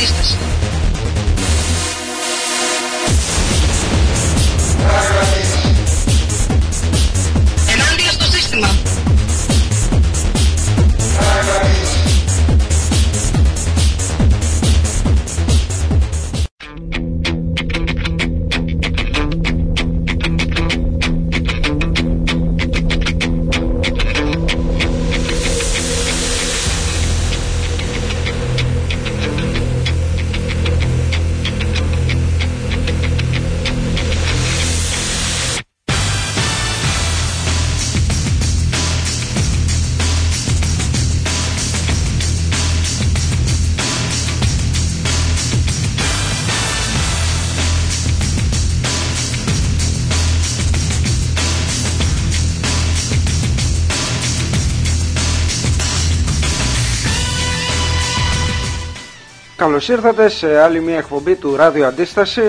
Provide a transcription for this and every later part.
Αντίσταση. Ενάντια στο σύστημα. Καλώς ήρθατε σε άλλη μια εκπομπή του Ράδιο Αντίσταση.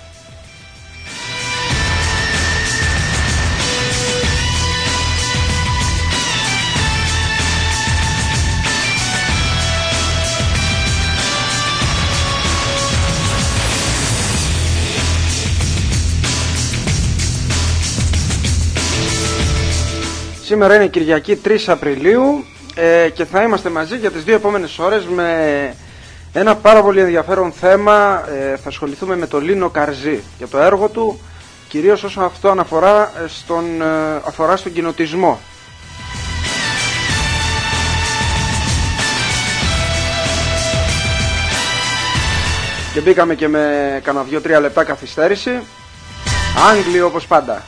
Σήμερα είναι Κυριακή 3 Απριλίου και θα είμαστε μαζί για τις 2 επόμενες ώρες με ένα πάρα πολύ ενδιαφέρον θέμα. Θα ασχοληθούμε με τον Λίνο Καρζή και το έργο του, κυρίως όσον αυτό αφορά στον κοινοτισμό. Και μπήκαμε και με κανένα 2-3 λεπτά καθυστέρηση. Άγγλοι όπως πάντα.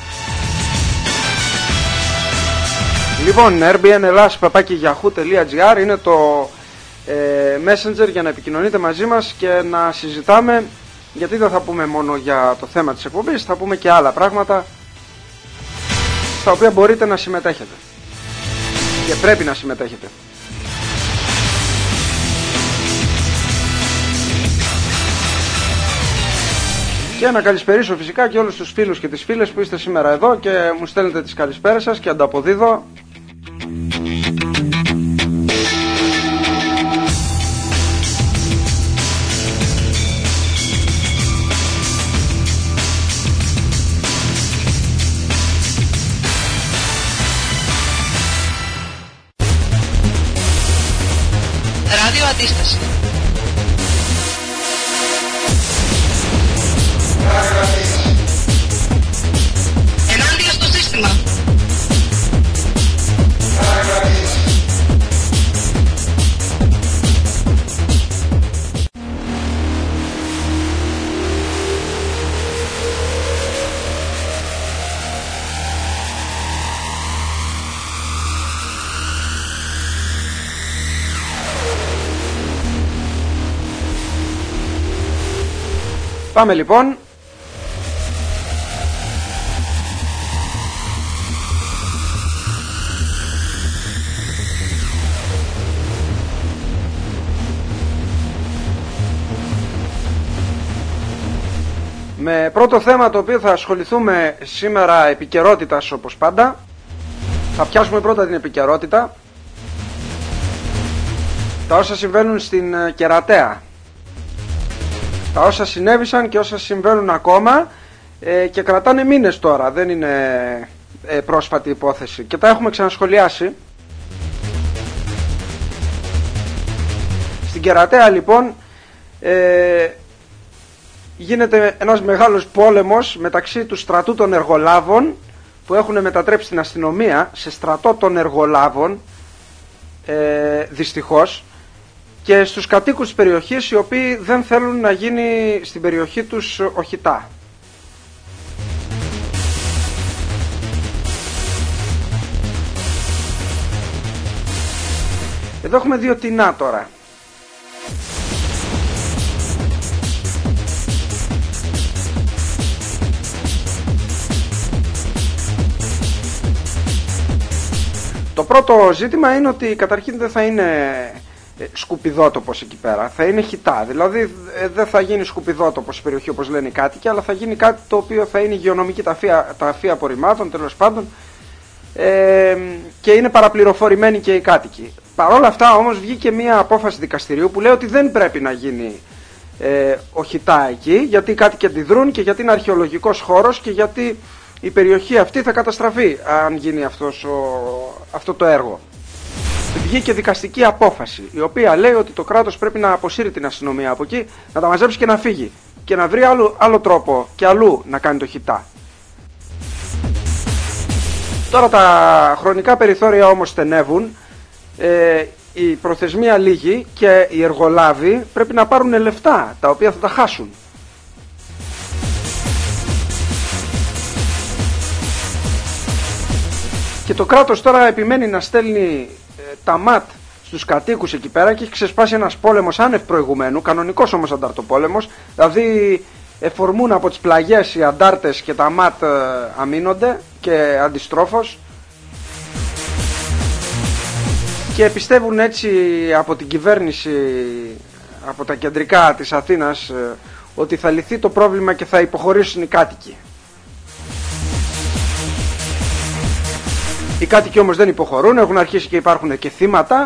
Λοιπόν, rbnellas@yahoo.gr είναι το Messenger για να επικοινωνείτε μαζί μας και να συζητάμε, γιατί δεν θα πούμε μόνο για το θέμα της εκπομπής, θα πούμε και άλλα πράγματα στα οποία μπορείτε να συμμετέχετε και πρέπει να συμμετέχετε. Και να καλησπερίσω φυσικά και όλους τους φίλους και τις φίλες που είστε σήμερα εδώ και μου στέλνετε τις καλησπέρες σας και ανταποδίδω. Ράδιο Αντίσταση. Ενάντια στο σύστημα. Πάμε λοιπόν. Με πρώτο θέμα το οποίο θα ασχοληθούμε σήμερα, επικαιρότητας όπως πάντα. Θα πιάσουμε πρώτα την επικαιρότητα. Τα όσα συμβαίνουν στην Κερατέα. Τα όσα συνέβησαν και όσα συμβαίνουν ακόμα και κρατάνε μήνες τώρα, δεν είναι πρόσφατη υπόθεση και τα έχουμε ξανασχολιάσει. Στην Κερατέα λοιπόν γίνεται ένας μεγάλος πόλεμος μεταξύ του στρατού των εργολάβων που έχουν μετατρέψει την αστυνομία σε στρατό των εργολάβων, δυστυχώς, και στους κατοίκους της περιοχής, οι οποίοι δεν θέλουν να γίνει στην περιοχή τους οχητά. Εδώ έχουμε δύο τεινά τώρα. Το πρώτο ζήτημα είναι ότι καταρχήν δεν θα είναι σκουπιδότοπος εκεί πέρα, θα είναι χιτά. Δηλαδή δεν θα γίνει σκουπιδότοπος η περιοχή όπως λένε οι κάτοικοι, αλλά θα γίνει κάτι το οποίο θα είναι υγειονομική ταφή απορριμμάτων, τέλος πάντων, και είναι παραπληροφορημένοι και οι κάτοικοι. Παρ' όλα αυτά όμως βγήκε μια απόφαση δικαστηρίου που λέει ότι δεν πρέπει να γίνει οχητά εκεί, γιατί οι κάτοικοι αντιδρούν και γιατί είναι αρχαιολογικός χώρος και γιατί η περιοχή αυτή θα καταστραφεί αν γίνει αυτό το έργο. Βγήκε δικαστική απόφαση, η οποία λέει ότι το κράτος πρέπει να αποσύρει την αστυνομία από εκεί, να τα μαζέψει και να φύγει και να βρει άλλο τρόπο και αλλού να κάνει το χιτά. Τώρα τα χρονικά περιθώρια όμως στενεύουν, η προθεσμία λύγει και οι εργολάβοι πρέπει να πάρουν λεφτά τα οποία θα τα χάσουν. Και το κράτος τώρα επιμένει να στέλνει τα ΜΑΤ στους κατοίκους εκεί πέρα και έχει ξεσπάσει ένας πόλεμος άνευ προηγουμένου, κανονικός όμως ανταρτοπόλεμος, δηλαδή εφορμούν από τις πλαγιές οι αντάρτες και τα ΜΑΤ αμήνονται και αντιστρόφως, και πιστεύουν έτσι από την κυβέρνηση, από τα κεντρικά της Αθήνας, ότι θα λυθεί το πρόβλημα και θα υποχωρήσουν οι κάτοικοι. Οι κάτοικοι όμως δεν υποχωρούν, έχουν αρχίσει και υπάρχουν και θύματα.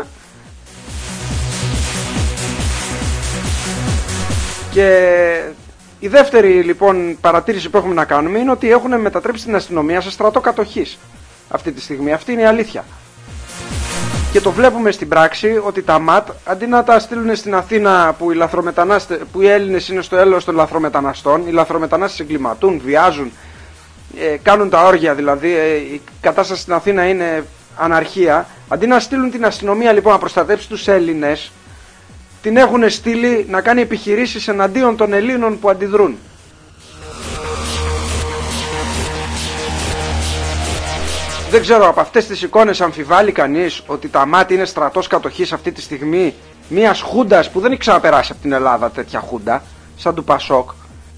Και η δεύτερη λοιπόν παρατήρηση που έχουμε να κάνουμε είναι ότι έχουν μετατρέψει την αστυνομία σε στρατό κατοχής αυτή τη στιγμή. Αυτή είναι η αλήθεια. Και το βλέπουμε στην πράξη ότι τα ΜΑΤ, αντί να τα στείλουν στην Αθήνα που οι Έλληνες είναι στο έλεος των λαθρομεταναστών, οι λαθρομετανάστες εγκληματούν, βιάζουν, κάνουν τα όργια, δηλαδή η κατάσταση στην Αθήνα είναι αναρχία, αντί να στείλουν την αστυνομία λοιπόν να προστατέψει τους Έλληνες, την έχουν στείλει να κάνει επιχειρήσεις εναντίον των Ελλήνων που αντιδρούν. Δεν ξέρω, από αυτές τις εικόνες αμφιβάλλει κανείς ότι τα ΜΑΤ είναι στρατός κατοχής αυτή τη στιγμή μιας χούντας που δεν έχει ξαναπεράσει από την Ελλάδα τέτοια χούντα, σαν του Πασόκ.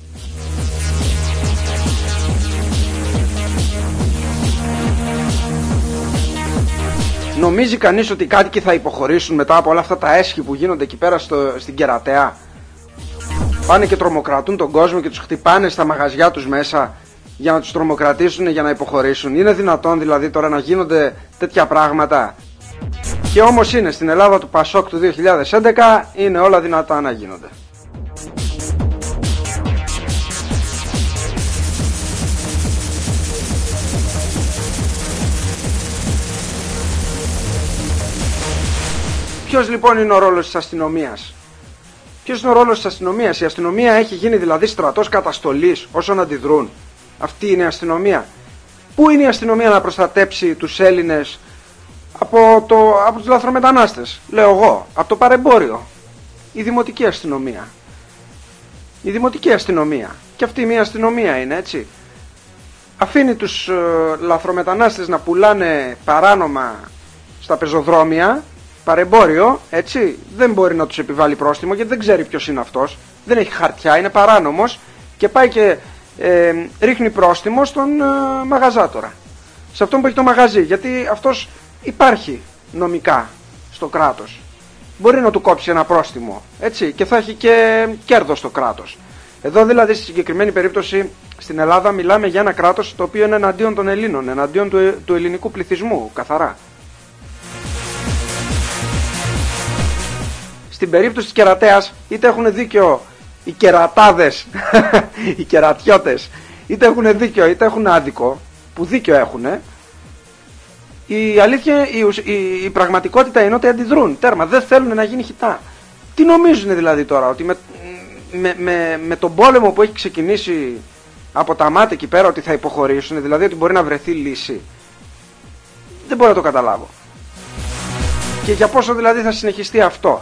Νομίζει κανείς ότι οι κάτοικοι θα υποχωρήσουν μετά από όλα αυτά τα έσχη που γίνονται εκεί πέρα στην Κερατέα? Πάνε και τρομοκρατούν τον κόσμο και τους χτυπάνε στα μαγαζιά τους μέσα για να τους τρομοκρατήσουν, για να υποχωρήσουν. Είναι δυνατόν δηλαδή τώρα να γίνονται τέτοια πράγματα? Και όμως είναι στην Ελλάδα του Πασόκ του 2011, είναι όλα δυνατά να γίνονται. Ποιος λοιπόν είναι ο ρόλος της αστυνομίας? Ποιος είναι ο ρόλος της αστυνομίας? Η αστυνομία έχει γίνει δηλαδή στρατός καταστολής όσων αντιδρούν. Αυτή είναι η αστυνομία. Πού είναι η αστυνομία να προστατέψει τους Έλληνες από τους λαθρομετανάστες? Λέω εγώ, από το παρεμπόριο. Η δημοτική αστυνομία. Η δημοτική αστυνομία. Και αυτή μια αστυνομία είναι, έτσι. Αφήνει τους λαθρομετανάστες να πουλάνε παράνομα στα πεζοδρόμια, παρεμπόριο, έτσι. Δεν μπορεί να τους επιβάλλει πρόστιμο γιατί δεν ξέρει ποιος είναι αυτός. Δεν έχει χαρτιά, είναι παράνομος και πάει και ρίχνει πρόστιμο στον μαγαζάτορα, σε αυτόν που έχει το μαγαζί, γιατί αυτός υπάρχει νομικά στο κράτος, μπορεί να του κόψει ένα πρόστιμο, έτσι, και θα έχει και κέρδος στο κράτος. Εδώ δηλαδή στη συγκεκριμένη περίπτωση στην Ελλάδα μιλάμε για ένα κράτος το οποίο είναι εναντίον των Ελλήνων, εναντίον του ελληνικού πληθυσμού, καθαρά. Στην περίπτωση της Κερατέας είτε έχουν δίκιο οι κερατάδες, οι κερατιώτες, είτε έχουν δίκιο είτε έχουν άδικο, που δίκιο έχουν. Η αλήθεια, η πραγματικότητα είναι ότι αντιδρούν, τέρμα, δεν θέλουν να γίνει χιτά. Τι νομίζουν δηλαδή τώρα, ότι με τον πόλεμο που έχει ξεκινήσει από τα ΜΑΤ εκεί πέρα ότι θα υποχωρήσουν, δηλαδή ότι μπορεί να βρεθεί λύση? Δεν μπορώ να το καταλάβω. Και για πόσο δηλαδή θα συνεχιστεί αυτό?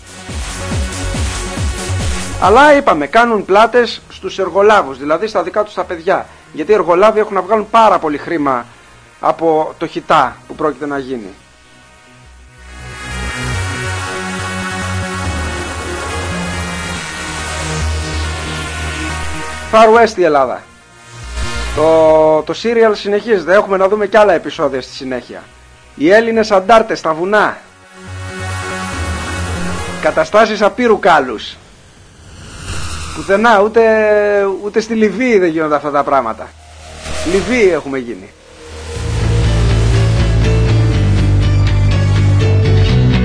Αλλά είπαμε, κάνουν πλάτες στους εργολάβους, δηλαδή στα δικά τους τα παιδιά. Γιατί οι εργολάβοι έχουν να βγάλουν πάρα πολύ χρήμα από το χιτά που πρόκειται να γίνει. Far West η Ελλάδα. Το serial συνεχίζεται, έχουμε να δούμε και άλλα επεισόδια στη συνέχεια. Οι Έλληνες αντάρτες στα βουνά. Καταστάσεις απείρου κάλους. Πουθενά, ούτε στη Λιβύη δεν γίνονται αυτά τα πράγματα. Λιβύη έχουμε γίνει.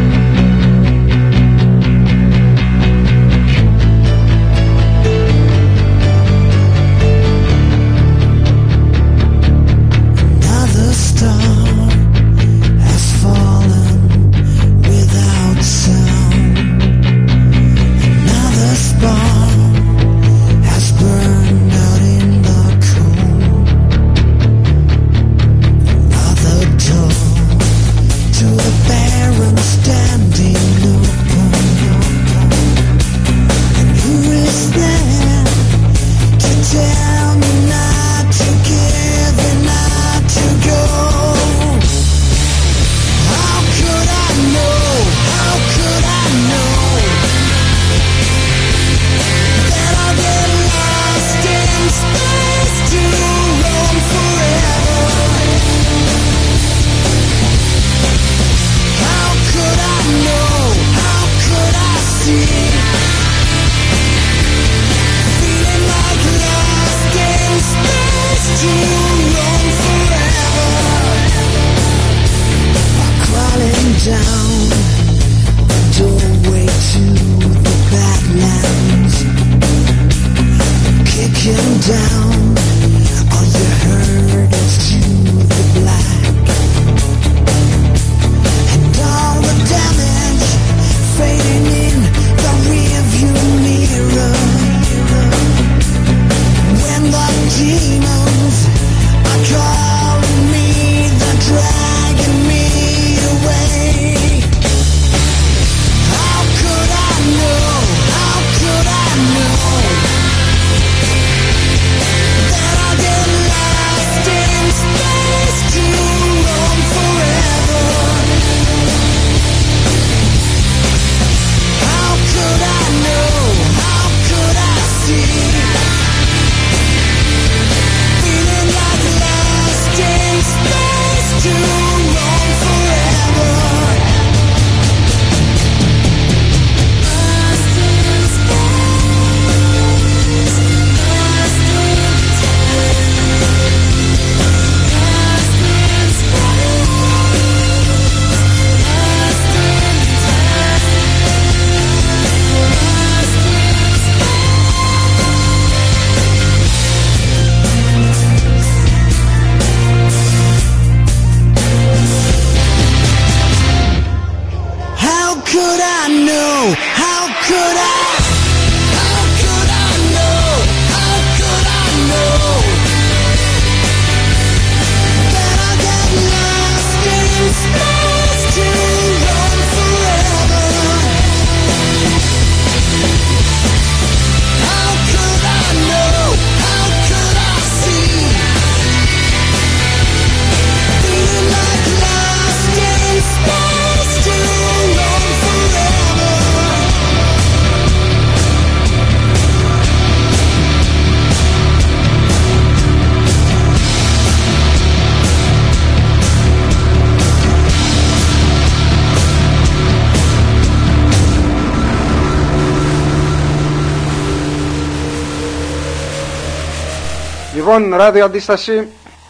Λοιπόν, ράδιο Αντίσταση.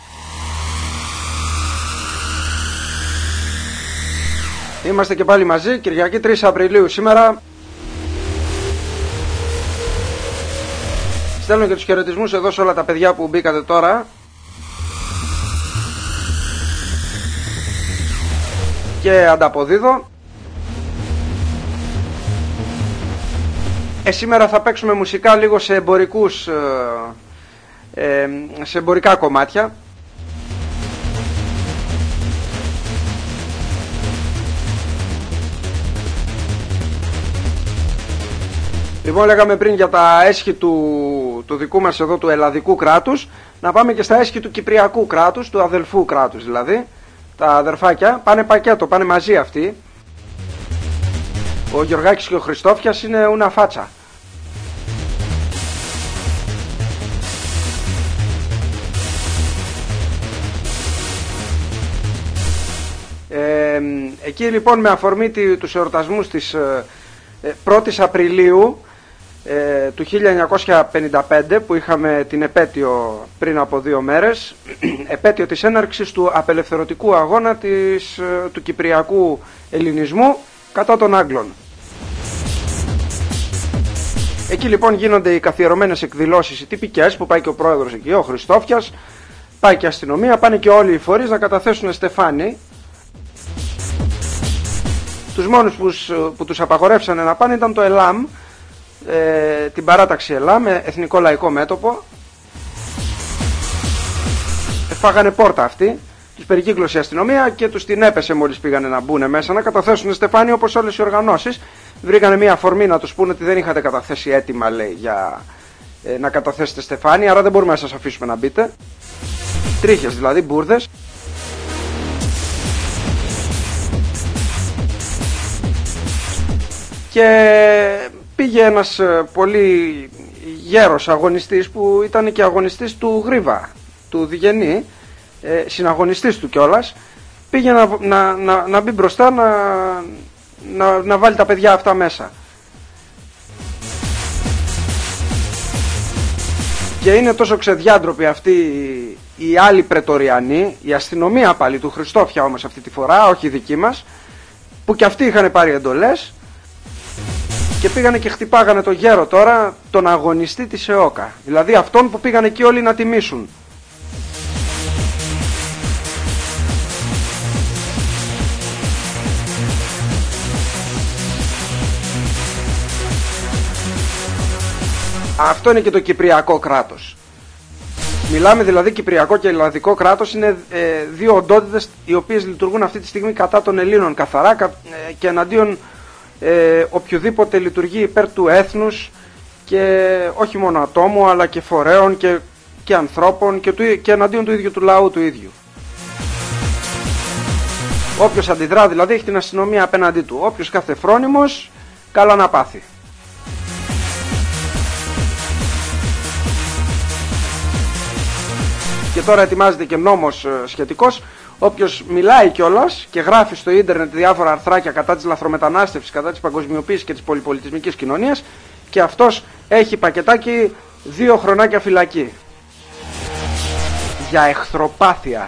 Είμαστε και πάλι μαζί, Κυριακή 3 Απριλίου σήμερα. Στέλνω και τους χαιρετισμούς εδώ σε όλα τα παιδιά που μπήκατε τώρα. Και ανταποδίδω. Σήμερα θα παίξουμε μουσικά λίγο σε εμπορικούς, σε εμπορικά κομμάτια. Λοιπόν, λέγαμε πριν για τα έσχη του δικού μας εδώ του ελλαδικού κράτους. Να πάμε και στα έσχη του κυπριακού κράτους, του αδελφού κράτους δηλαδή. Τα αδερφάκια πάνε πακέτο, πάνε μαζί αυτοί. Ο Γιωργάκης και ο Χριστόφιας είναι ούνα φάτσα. Εκεί λοιπόν με αφορμή τους εορτασμούς της 1ης Απριλίου του 1955 που είχαμε την επέτειο πριν από 2 μέρες, επέτειο της έναρξης του απελευθερωτικού αγώνα του κυπριακού ελληνισμού κατά των Άγγλων. Εκεί λοιπόν γίνονται οι καθιερωμένες εκδηλώσεις, οι τυπικές, που πάει και ο πρόεδρος εκεί, ο Χριστόφιας, πάει και η αστυνομία, πάνε και όλοι οι φορείς να καταθέσουν στεφάνι. Τους μόνους που τους απαγορεύσανε να πάνε ήταν το ΕΛΑΜ, την παράταξη ΕΛΑΜ, Εθνικό Λαϊκό Μέτωπο. Φάγανε πόρτα αυτοί, τους περικύκλωσε η αστυνομία και τους την έπεσε μόλις πήγανε να μπουν μέσα να καταθέσουν στεφάνι όπως όλες οι οργανώσεις. Βρήκανε μια αφορμή να τους πούνε ότι δεν είχατε καταθέσει έτοιμα, λέει, για να καταθέσετε στεφάνι, άρα δεν μπορούμε να σας αφήσουμε να μπείτε. Τρίχες δηλαδή, μπουρδες. Και πήγε ένας πολύ γέρος αγωνιστής που ήταν και αγωνιστής του Γρίβα, του Διγενή, συναγωνιστής του κιόλας. Πήγε να μπει μπροστά να βάλει τα παιδιά αυτά μέσα. Και είναι τόσο ξεδιάντροποι αυτοί οι άλλοι πρετοριανοί, η αστυνομία πάλι του Χριστόφια όμως αυτή τη φορά, όχι η δική μας, που κι αυτοί είχαν πάρει εντολές. και πήγανε και χτυπάγανε το γέρο τώρα, τον αγωνιστή της ΕΟΚΑ. Δηλαδή αυτόν που πήγανε εκεί όλοι να τιμήσουν. Αυτό είναι και το κυπριακό κράτος. Μιλάμε δηλαδή κυπριακό και ελλαδικό κράτος, είναι δύο οντότητες οι οποίες λειτουργούν αυτή τη στιγμή κατά των Ελλήνων καθαρά και εναντίον οποιοδήποτε λειτουργεί υπέρ του έθνους και όχι μόνο ατόμου αλλά και φορέων και ανθρώπων και εναντίον του ίδιου του λαού του ίδιου. Όποιος αντιδρά δηλαδή έχει την αστυνομία απέναντί του. Όποιος κάθε φρόνιμος, καλά να πάθει. Και τώρα ετοιμάζεται και νόμος σχετικός. Όποιος μιλάει κιόλας και γράφει στο ίντερνετ διάφορα αρθράκια κατά της λαθρομετανάστευσης, κατά της παγκοσμιοποίησης και της πολυπολιτισμικής κοινωνίας, και αυτός έχει πακετάκι 2 χρονάκια φυλακή. Για εχθροπάθεια.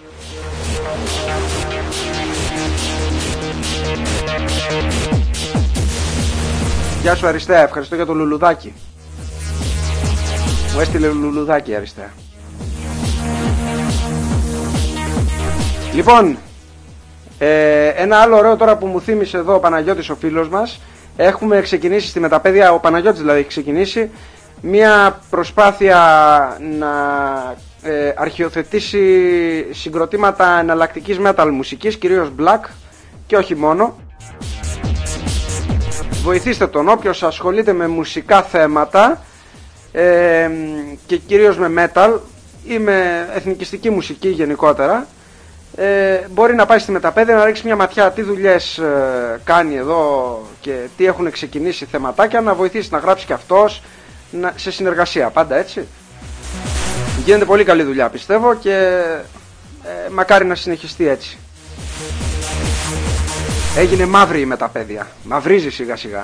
Γεια σου Αριστέα, ευχαριστώ για το λουλουδάκι. Μου έστειλε λουλουδάκι Αριστέα. Λοιπόν, ένα άλλο ωραίο τώρα που μου θύμισε εδώ ο Παναγιώτης ο φίλος μας. Έχουμε ξεκινήσει στη Μεταπαίδεια, ο Παναγιώτης δηλαδή έχει ξεκινήσει μια προσπάθεια να αρχιοθετήσει συγκροτήματα εναλλακτικής metal μουσικής, κυρίως black και όχι μόνο. Βοηθήστε τον, όποιος ασχολείται με μουσικά θέματα και κυρίως με metal ή με εθνικιστική μουσική γενικότερα, μπορεί να πάει στη Μεταπαίδεια να ρίξει μια ματιά τι δουλειές κάνει εδώ και τι έχουν ξεκινήσει θεματάκια, να βοηθήσει να γράψει και αυτός σε συνεργασία, πάντα έτσι. Γίνεται πολύ καλή δουλειά πιστεύω και μακάρι να συνεχιστεί έτσι. Έγινε μαύρη η Μεταπαίδεια, μαυρίζει σιγά σιγά.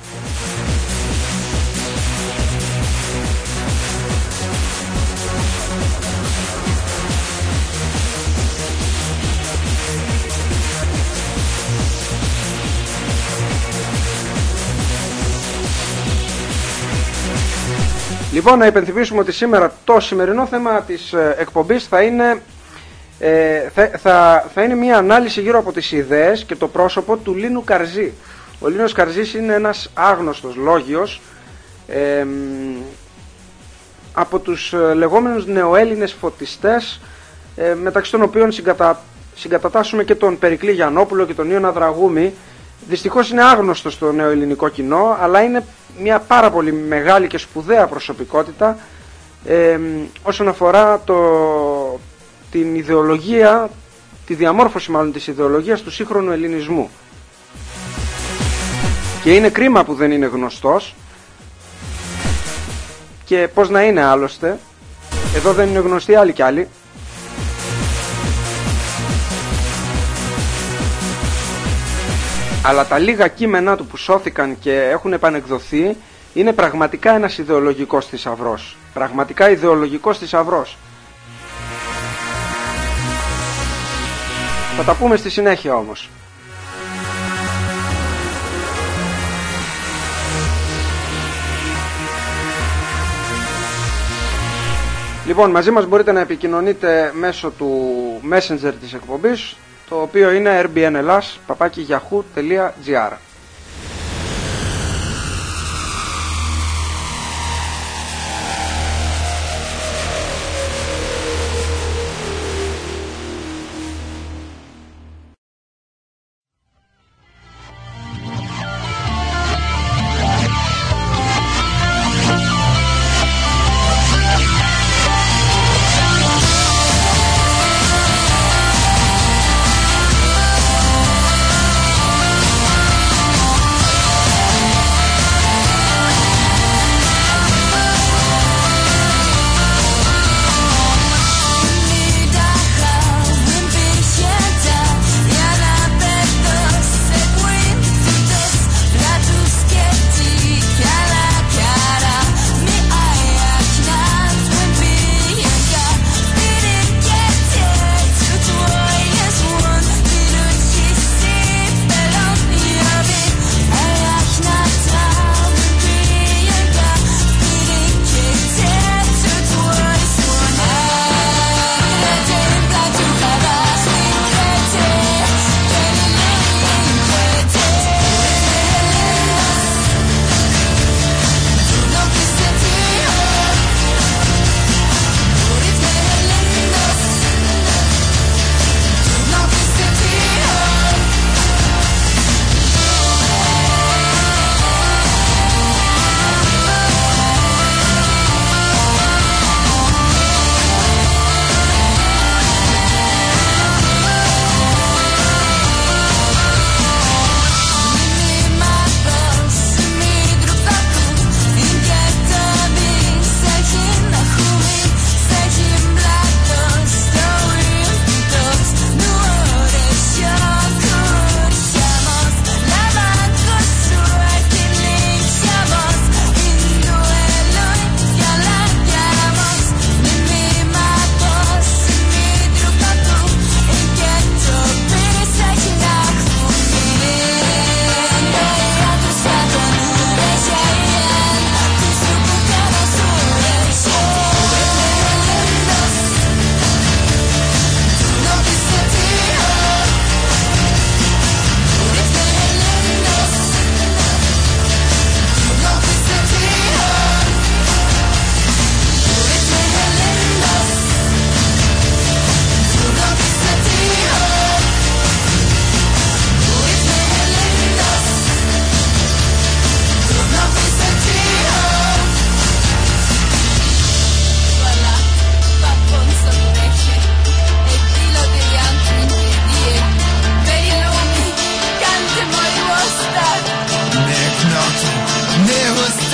Λοιπόν, να υπενθυμίσουμε ότι σήμερα το σημερινό θέμα της εκπομπής θα είναι, θα είναι μια ανάλυση γύρω από τις ιδέες και το πρόσωπο του Λίνου Καρζή. Ο Λίνος Καρζής είναι ένας άγνωστος λόγιος από τους λεγόμενους νεοέλληνες φωτιστές, μεταξύ των οποίων συγκατατάσσουμε και τον Περικλή Γιαννόπουλο και τον Ιωνα Δραγούμη. Δυστυχώς είναι άγνωστο στο νεοελληνικό κοινό, αλλά είναι μια πάρα πολύ μεγάλη και σπουδαία προσωπικότητα όσον αφορά την ιδεολογία, τη διαμόρφωση μάλλον της ιδεολογίας του σύγχρονου ελληνισμού. Και είναι κρίμα που δεν είναι γνωστός, και πώς να είναι άλλωστε, εδώ δεν είναι γνωστοί άλλοι κι άλλοι. Αλλά τα λίγα κείμενά του που σώθηκαν και έχουν επανεκδοθεί είναι πραγματικά ένας ιδεολογικός θησαυρός. Πραγματικά ιδεολογικός θησαυρός. Θα τα πούμε στη συνέχεια όμως. Λοιπόν, μαζί μας μπορείτε να επικοινωνείτε μέσω του Messenger της εκπομπής, το οποίο είναι rbnlas@yahoo.gr.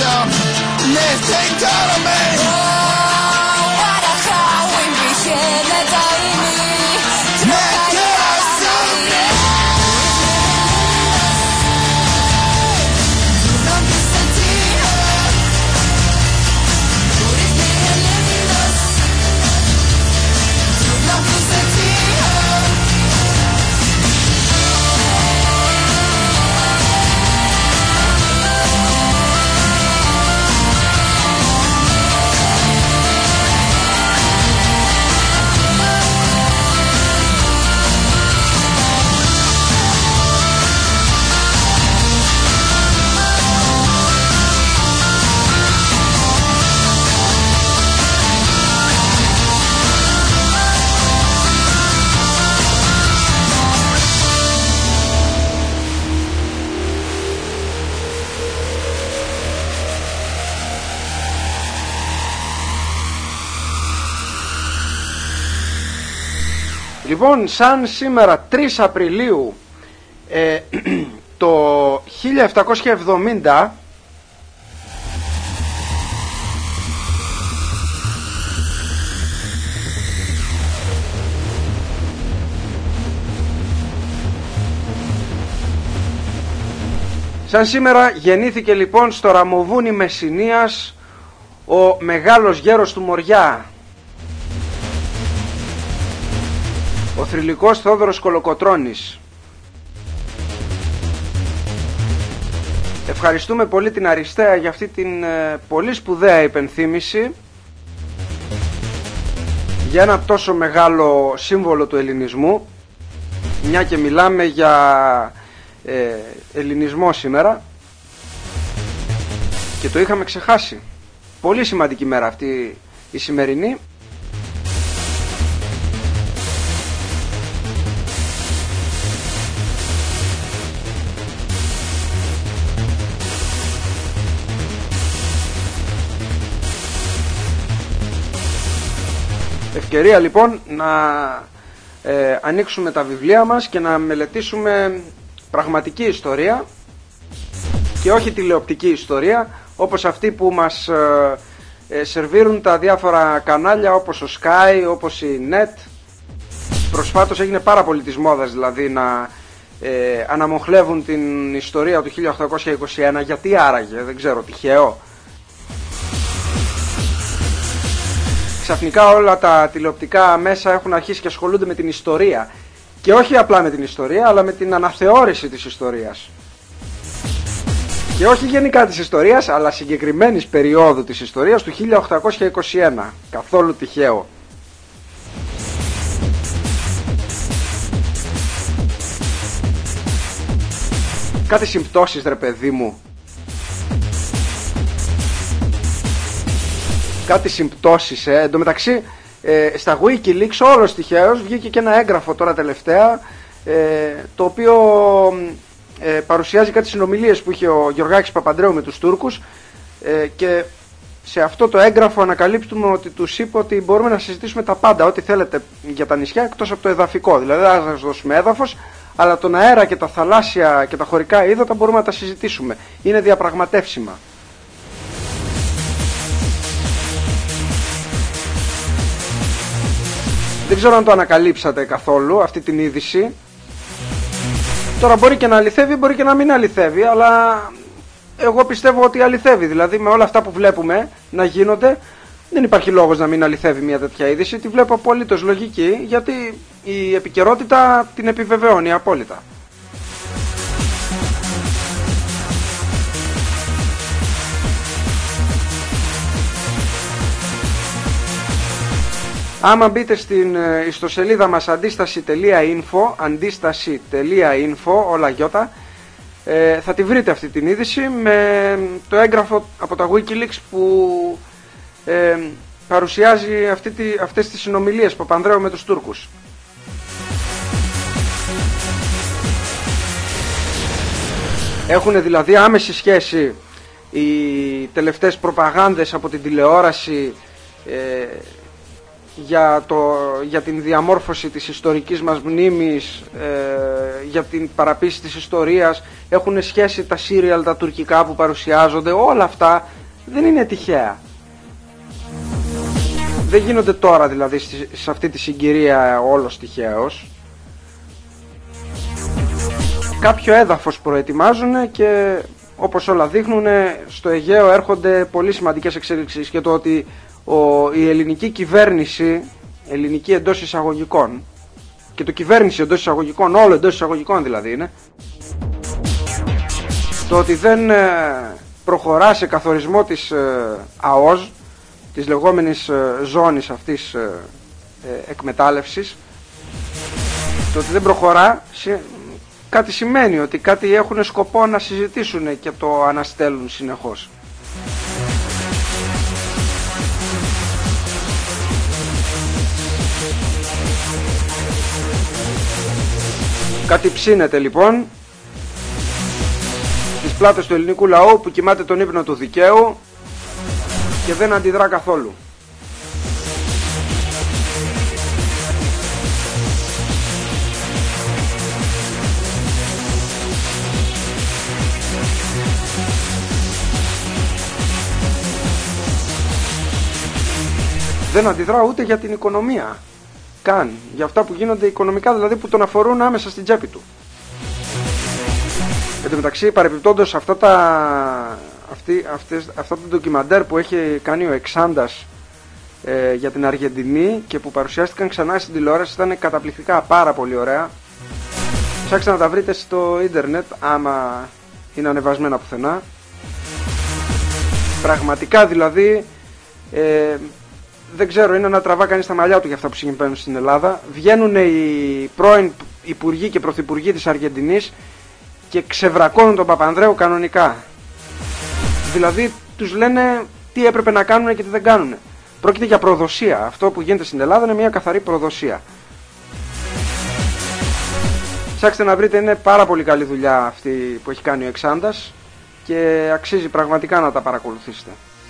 myself, and they're taking time of me. Λοιπόν, σαν σήμερα 3 Απριλίου το 1770 σαν σήμερα γεννήθηκε λοιπόν στο Ραμοβούνι Μεσσηνίας ο μεγάλος γέρος του Μοριά, ο θρυλικός Θόδωρος Κολοκοτρώνης. Ευχαριστούμε πολύ την Αριστεία για αυτή την πολύ σπουδαία υπενθύμηση για ένα τόσο μεγάλο σύμβολο του ελληνισμού, μια και μιλάμε για ελληνισμό σήμερα και το είχαμε ξεχάσει. Πολύ σημαντική μέρα αυτή η σημερινή. Ευκαιρία λοιπόν να ανοίξουμε τα βιβλία μας και να μελετήσουμε πραγματική ιστορία και όχι τηλεοπτική ιστορία, όπως αυτή που μας σερβίρουν τα διάφορα κανάλια όπως ο Sky, όπως η Net. Προσφάτως έγινε πάρα πολύ της μόδας δηλαδή να αναμοχλεύουν την ιστορία του 1821. Γιατί άραγε, δεν ξέρω, τυχαίο? Ξαφνικά όλα τα τηλεοπτικά μέσα έχουν αρχίσει και ασχολούνται με την ιστορία. Και όχι απλά με την ιστορία, αλλά με την αναθεώρηση της ιστορίας. Και όχι γενικά της ιστορίας, αλλά συγκεκριμένης περίοδου της ιστορίας του 1821. Καθόλου τυχαίο. Κάτι συμπτώσεις ρε παιδί μου. Κάτι συμπτώσεις. Εν τω μεταξύ στα Wikileaks όλος τυχαίως βγήκε και ένα έγγραφο τώρα τελευταία το οποίο παρουσιάζει κάτι συνομιλίες που είχε ο Γιωργάκης Παπαντρέου με τους Τούρκους και σε αυτό το έγγραφο ανακαλύπτουμε ότι τους είπε ότι μπορούμε να συζητήσουμε τα πάντα, ό,τι θέλετε για τα νησιά εκτός από το εδαφικό. Δηλαδή δεν θα σας δώσουμε έδαφος, αλλά τον αέρα και τα θαλάσσια και τα χωρικά ύδατα μπορούμε να τα συζητήσουμε. Είναι διαπραγματεύσιμα. Δεν ξέρω αν το ανακαλύψατε καθόλου αυτή την είδηση. Τώρα μπορεί και να αληθεύει, μπορεί και να μην αληθεύει, αλλά εγώ πιστεύω ότι αληθεύει. Δηλαδή με όλα αυτά που βλέπουμε να γίνονται, δεν υπάρχει λόγος να μην αληθεύει μια τέτοια είδηση. Τη βλέπω απολύτως λογική, γιατί η επικαιρότητα την επιβεβαιώνει απόλυτα. Άμα μπείτε στην ιστοσελίδα μας αντίσταση.info, όλα γιώτα, θα τη βρείτε αυτή την είδηση με το έγγραφο από τα Wikileaks που παρουσιάζει αυτές τις συνομιλίες Παπανδρέου με τους Τούρκους. Έχουν δηλαδή άμεση σχέση οι τελευταίες προπαγάνδες από την τηλεόραση για την διαμόρφωση της ιστορικής μας μνήμης για την παραποίηση της ιστορίας, έχουν σχέση τα σύριαλ τα τουρκικά που παρουσιάζονται, όλα αυτά δεν είναι τυχαία. Δεν γίνονται τώρα δηλαδή σε αυτή τη συγκυρία όλος τυχαίως. Κάποιο έδαφος προετοιμάζουν και όπως όλα δείχνουν στο Αιγαίο έρχονται πολύ σημαντικές εξέλιξεις, και το ότι η ελληνική κυβέρνηση, ελληνική εντός εισαγωγικών, και το κυβέρνηση εντός εισαγωγικών, όλο εντός εισαγωγικών δηλαδή είναι, το ότι δεν προχωρά σε καθορισμό της ΑΟΣ, της λεγόμενης ζώνης αυτής εκμετάλλευσης, το ότι δεν προχωρά κάτι σημαίνει ότι κάτι έχουν σκοπό να συζητήσουν και το αναστέλουν συνεχώς. Κάτι ψήνεται λοιπόν στις πλάτες του ελληνικού λαού που κοιμάται τον ύπνο του δικαίου και δεν αντιδρά καθόλου. Δεν αντιδρά ούτε για την οικονομία καν, για αυτά που γίνονται οικονομικά, δηλαδή που τον αφορούν άμεσα στην τσέπη του. Εν τω μεταξύ, παρεπιπτόντως, αυτά τα ντοκιμαντέρ που έχει κάνει ο Εξάντας για την Αργεντινή και που παρουσιάστηκαν ξανά στην τηλεόραση ήταν καταπληκτικά, πάρα πολύ ωραία. Ψάξτε να τα βρείτε στο ίντερνετ άμα είναι ανεβασμένα πουθενά. Πραγματικά δηλαδή δεν ξέρω, είναι να τραβά κανείς τα μαλλιά του για αυτά που συμβαίνουν στην Ελλάδα. Βγαίνουν οι πρώην υπουργοί και πρωθυπουργοί της Αργεντινής και ξεβρακώνουν τον Παπανδρέου κανονικά. Δηλαδή τους λένε τι έπρεπε να κάνουν και τι δεν κάνουν. Πρόκειται για προδοσία. Αυτό που γίνεται στην Ελλάδα είναι μια καθαρή προδοσία. Ψάξτε να βρείτε, είναι πάρα πολύ καλή δουλειά αυτή που έχει κάνει ο Εξάντας και αξίζει πραγματικά να τα παρακολουθήσετε.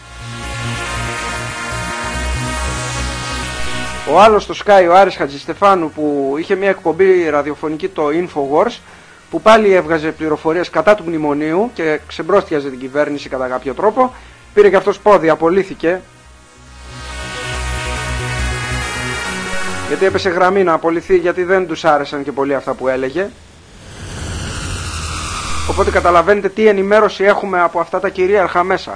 Ο άλλος στο Sky, ο Άρης Χατζηστεφάνου, που είχε μια εκπομπή ραδιοφωνική, το Infowars, που πάλι έβγαζε πληροφορίες κατά του μνημονίου και ξεμπρόστιαζε την κυβέρνηση κατά κάποιο τρόπο, πήρε και αυτός πόδι, απολύθηκε, γιατί έπεσε γραμμή να απολυθεί, γιατί δεν τους άρεσαν και πολύ αυτά που έλεγε. Οπότε καταλαβαίνετε τι ενημέρωση έχουμε από αυτά τα κυρίαρχα μέσα.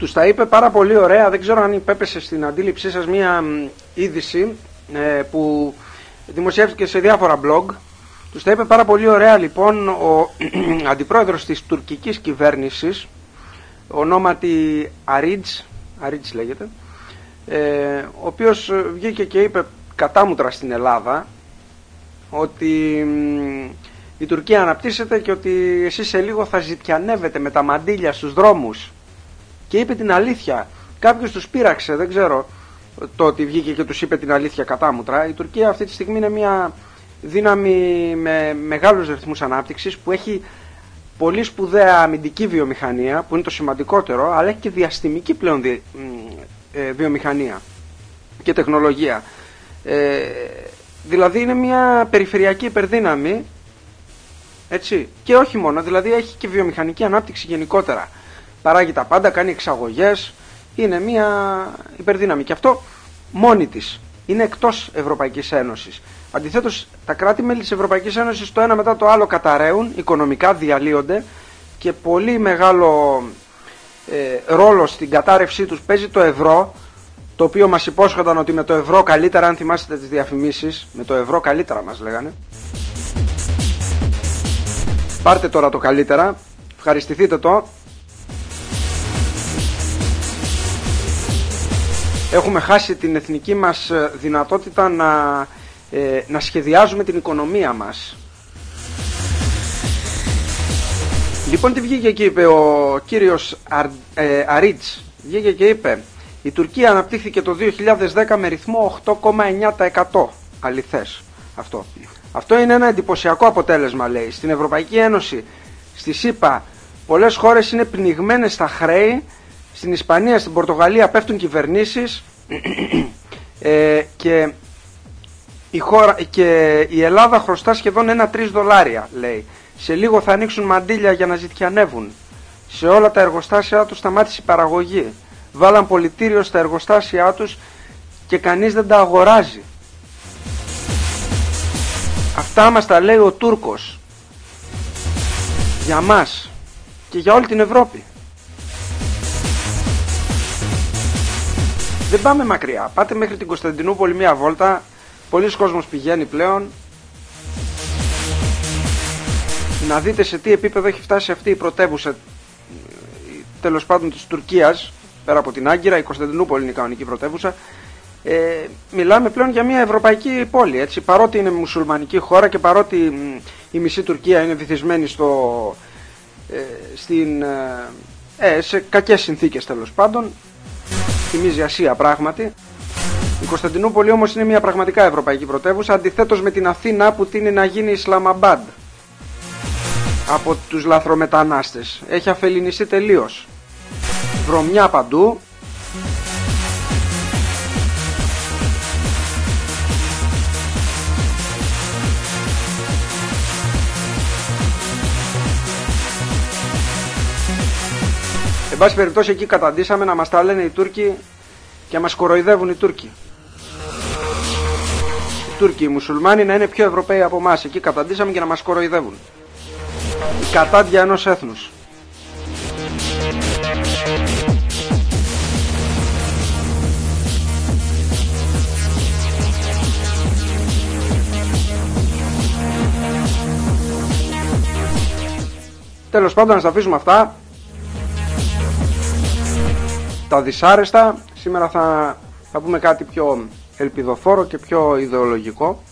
Τους τα είπε πάρα πολύ ωραία. Δεν ξέρω αν υπέπεσε στην αντίληψή σας μία είδηση που δημοσιεύτηκε σε διάφορα blog. Τους τα είπε πάρα πολύ ωραία λοιπόν ο αντιπρόεδρος της τουρκικής κυβέρνησης, ονόματι Αρίτς λέγεται, ο οποίος βγήκε και είπε κατάμουτρα στην Ελλάδα ότι η Τουρκία αναπτύσσεται και ότι εσείς σε λίγο θα ζητιανεύετε με τα μαντίλια στους δρόμους. Και είπε την αλήθεια. Κάποιος τους πείραξε, δεν ξέρω, το ότι βγήκε και τους είπε την αλήθεια κατάμουτρα. Η Τουρκία αυτή τη στιγμή είναι μια δύναμη με μεγάλους ρυθμούς ανάπτυξης, που έχει πολύ σπουδαία αμυντική βιομηχανία, που είναι το σημαντικότερο, αλλά έχει και διαστημική πλέον βιομηχανία και τεχνολογία. Δηλαδή είναι μια περιφερειακή υπερδύναμη, έτσι, και όχι μόνο, δηλαδή έχει και βιομηχανική ανάπτυξη γενικότερα. Παράγει τα πάντα, κάνει εξαγωγές, είναι μια υπερδύναμη. Και αυτό μόνη της είναι εκτός Ευρωπαϊκής Ένωσης. Αντιθέτως, τα κράτη-μέλη της Ευρωπαϊκής Ένωσης το ένα μετά το άλλο καταραίουν, οικονομικά διαλύονται, και πολύ μεγάλο ρόλο στην κατάρρευσή τους παίζει το ευρώ, το οποίο μας υπόσχονταν ότι με το ευρώ καλύτερα, αν θυμάστε τις διαφημίσεις, με το ευρώ καλύτερα μας λέγανε. Πάρτε τώρα το καλύτερα, ευχαριστηθείτε το. Έχουμε χάσει την εθνική μας δυνατότητα να σχεδιάζουμε την οικονομία μας. Λοιπόν, τι βγήκε και είπε ο κύριος Αρίτς? Βγήκε και είπε: η Τουρκία αναπτύχθηκε το 2010 με ρυθμό 8,9%. Αληθές αυτό. Αυτό είναι ένα εντυπωσιακό αποτέλεσμα, λέει. Στην Ευρωπαϊκή Ένωση, στη ΣΥΠΑ, πολλές χώρες είναι πνιγμένες στα χρέη. Στην Ισπανία, στην Πορτογαλία πέφτουν κυβερνήσεις και η Ελλάδα χρωστά σχεδόν $1-3, λέει. Σε λίγο θα ανοίξουν μαντίλια για να ζητιανεύουν. Σε όλα τα εργοστάσια τους σταμάτησε η παραγωγή. Βάλαν πολιτήριο στα εργοστάσια τους και κανείς δεν τα αγοράζει. Αυτά μας τα λέει ο Τούρκος. Για μας και για όλη την Ευρώπη. Δεν πάμε μακριά. Πάτε μέχρι την Κωνσταντινούπολη μια βόλτα. Πολλοί κόσμος πηγαίνει πλέον. Να δείτε σε τι επίπεδο έχει φτάσει αυτή η πρωτεύουσα, τέλος πάντων, της Τουρκίας. Πέρα από την Άγκυρα, η Κωνσταντινούπολη είναι η κανονική πρωτεύουσα. Μιλάμε πλέον για μια ευρωπαϊκή πόλη, έτσι, παρότι είναι μουσουλμανική χώρα και παρότι η μισή Τουρκία είναι βυθισμένη σε κακές συνθήκες, τέλος πάντων. Θυμίζει Ασία πράγματι. Η Κωνσταντινούπολη όμως είναι μια πραγματικά ευρωπαϊκή πρωτεύουσα, αντιθέτως με την Αθήνα που τείνει να γίνει Ισλαμαμπάντ από τους λαθρομετανάστες. Έχει αφελινιστεί τελείως. Βρωμιά παντού. Εν πάση περιπτώσει, εκεί καταντήσαμε να μας τα λένε οι Τούρκοι και μας κοροϊδεύουν οι Τούρκοι. Οι Τούρκοι, οι μουσουλμάνοι, να είναι πιο Ευρωπαίοι από εμάς. Εκεί καταντήσαμε και να μας κοροϊδεύουν. Η κατάντια ενός έθνους. Τέλος πάντων, να τα αφήσουμε αυτά τα δυσάρεστα. Σήμερα θα πούμε κάτι πιο ελπιδοφόρο και πιο ιδεολογικό.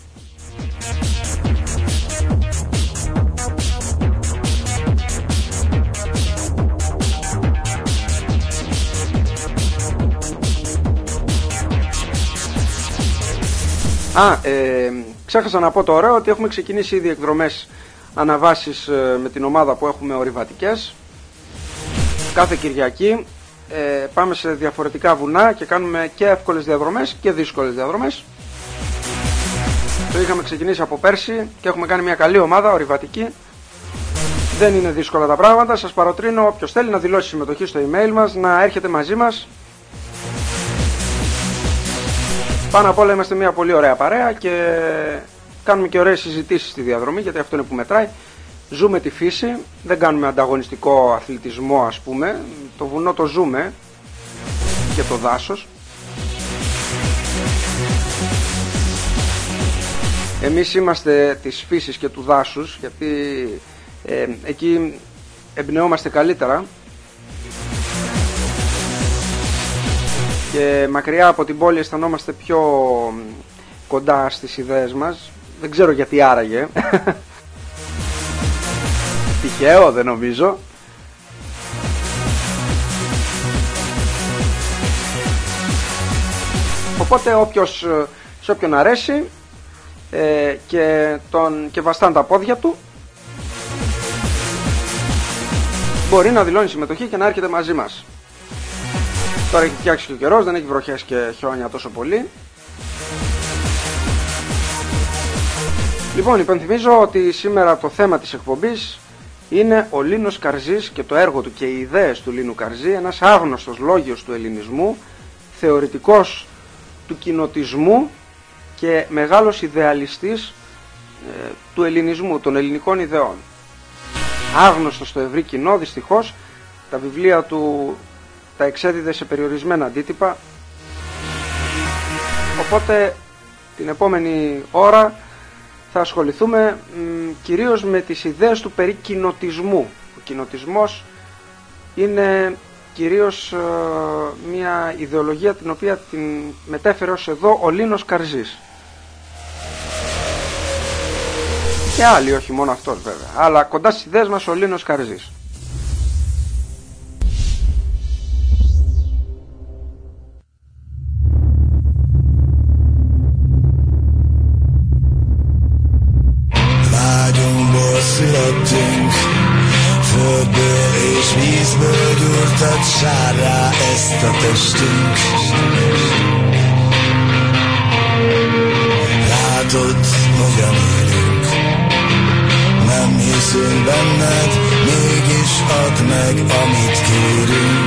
Ξέχασα να πω τώρα ότι έχουμε ξεκινήσει ήδη εκδρομές αναβάσεις με την ομάδα που έχουμε ορειβατικές. Κάθε Κυριακή πάμε σε διαφορετικά βουνά και κάνουμε και εύκολες διαδρομές και δύσκολες διαδρομές. Το είχαμε ξεκινήσει από πέρσι και έχουμε κάνει μια καλή ομάδα ορειβατική. Δεν είναι δύσκολα τα πράγματα. Σας παροτρύνω, όποιος θέλει, να δηλώσει συμμετοχή στο email μας, να έρχεται μαζί μας. Πάνω απ' όλα είμαστε μια πολύ ωραία παρέα και κάνουμε και ωραίες συζητήσεις στη διαδρομή, γιατί αυτό είναι που μετράει. Ζούμε τη φύση, δεν κάνουμε ανταγωνιστικό αθλητισμό, ας πούμε. Το βουνό το ζούμε και το δάσος. Εμείς είμαστε της φύσης και του δάσους, γιατί εκεί εμπνεόμαστε καλύτερα και μακριά από την πόλη αισθανόμαστε πιο κοντά στις ιδέες μας. Δεν ξέρω γιατί άραγε. Τυχαίο, δεν νομίζω. Οπότε σε όποιον αρέσει και βαστάν τα πόδια του, μπορεί να δηλώνει συμμετοχή και να έρχεται μαζί μας. Τώρα έχει φτιάξει και ο καιρός, δεν έχει βροχές και χιόνια τόσο πολύ. Λοιπόν, υπενθυμίζω ότι σήμερα το θέμα της εκπομπής είναι ο Λίνος Καρζής και το έργο του και οι ιδέες του Λίνου Καρζή, ένας άγνωστος λόγιος του ελληνισμού, θεωρητικός του κοινοτισμού και μεγάλος ιδεαλιστής του ελληνισμού, των ελληνικών ιδεών. Άγνωστος στο ευρύ κοινό, δυστυχώς. Τα βιβλία του τα εξέδιδε σε περιορισμένα αντίτυπα. Οπότε την επόμενη ώρα θα ασχοληθούμε κυρίως με τις ιδέες του περί κοινοτισμού. Ο κοινοτισμός είναι κυρίως μια ιδεολογία την οποία την μετέφερε ως εδώ ο Λίνος Καρζής. Και άλλοι, όχι μόνο αυτός βέβαια, αλλά κοντά στις ιδέες μας ο Λίνος Καρζής. Születtünk, földből és vízből gyúrtad sárrá ezt a testünk. Látod, hogyan élünk, nem hiszünk benned, mégis add meg, amit kérünk.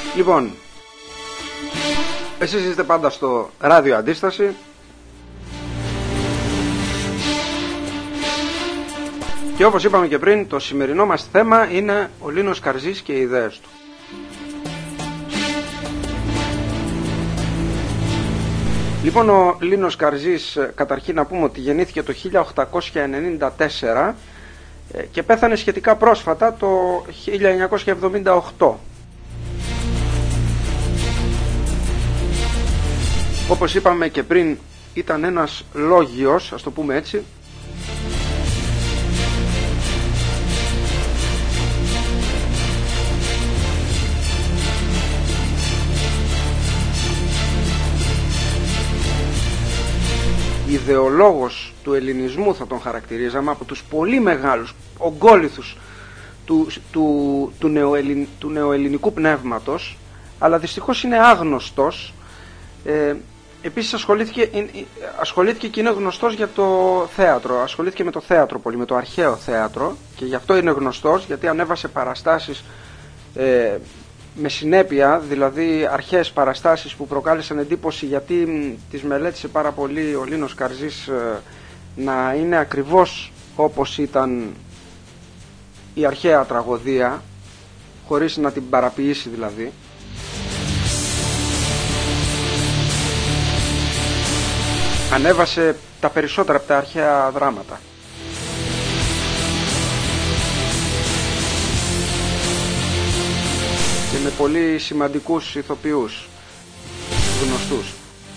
Λοιπόν, εσείς είστε πάντα στο Ράδιο Αντίσταση. Και όπως είπαμε και πριν, το σημερινό μας θέμα είναι ο Λίνος Καρζής και οι ιδέες του. Λοιπόν, ο Λίνος Καρζής, καταρχήν να πούμε ότι γεννήθηκε το 1894 και πέθανε σχετικά πρόσφατα το 1978. Όπως είπαμε και πριν, ήταν ένας λόγιος, ας το πούμε έτσι, ιδεολόγος του ελληνισμού θα τον χαρακτηρίζαμε, από τους πολύ μεγάλους ογκόληθους του νεοελληνικού πνεύματος, αλλά δυστυχώς είναι άγνωστος. Επίσης ασχολήθηκε και είναι γνωστός για το θέατρο, ασχολήθηκε με το θέατρο πολύ, με το αρχαίο θέατρο, και γι' αυτό είναι γνωστός, γιατί ανέβασε παραστάσεις με συνέπεια, δηλαδή αρχαίες παραστάσεις που προκάλεσαν εντύπωση, γιατί τις μελέτησε πάρα πολύ ο Λίνος Καρζής να είναι ακριβώς όπως ήταν η αρχαία τραγωδία, χωρίς να την παραποιήσει δηλαδή. Ανέβασε τα περισσότερα από τα αρχαία δράματα. Και με πολύ σημαντικούς ηθοποιούς γνωστούς.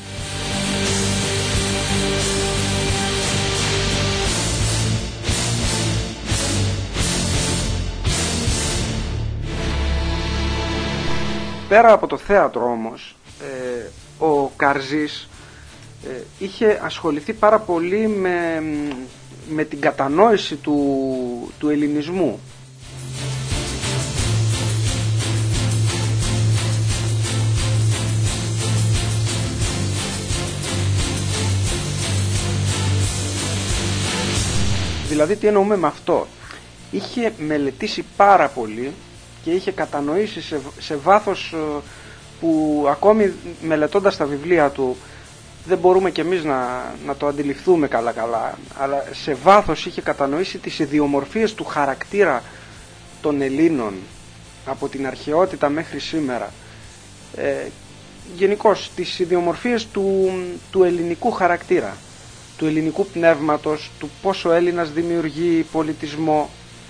Πέρα από το θέατρο όμως, ο Καρζής είχε ασχοληθεί πάρα πολύ με την κατανόηση του ελληνισμού. Δηλαδή τι εννοούμε με αυτό? Είχε μελετήσει πάρα πολύ και είχε κατανοήσει σε βάθος που ακόμη μελετώντας τα βιβλία του δεν μπορούμε κι εμείς να το αντιληφθούμε καλά, αλλά σε βάθος είχε κατανοήσει τις ιδιομορφίες του χαρακτήρα των Ελλήνων από την αρχαιότητα μέχρι σήμερα. Γενικώς τις ιδιομορφίες του ελληνικού χαρακτήρα, του ελληνικού πνεύματος, του πόσο ο Έλληνας δημιουργεί πολιτισμό.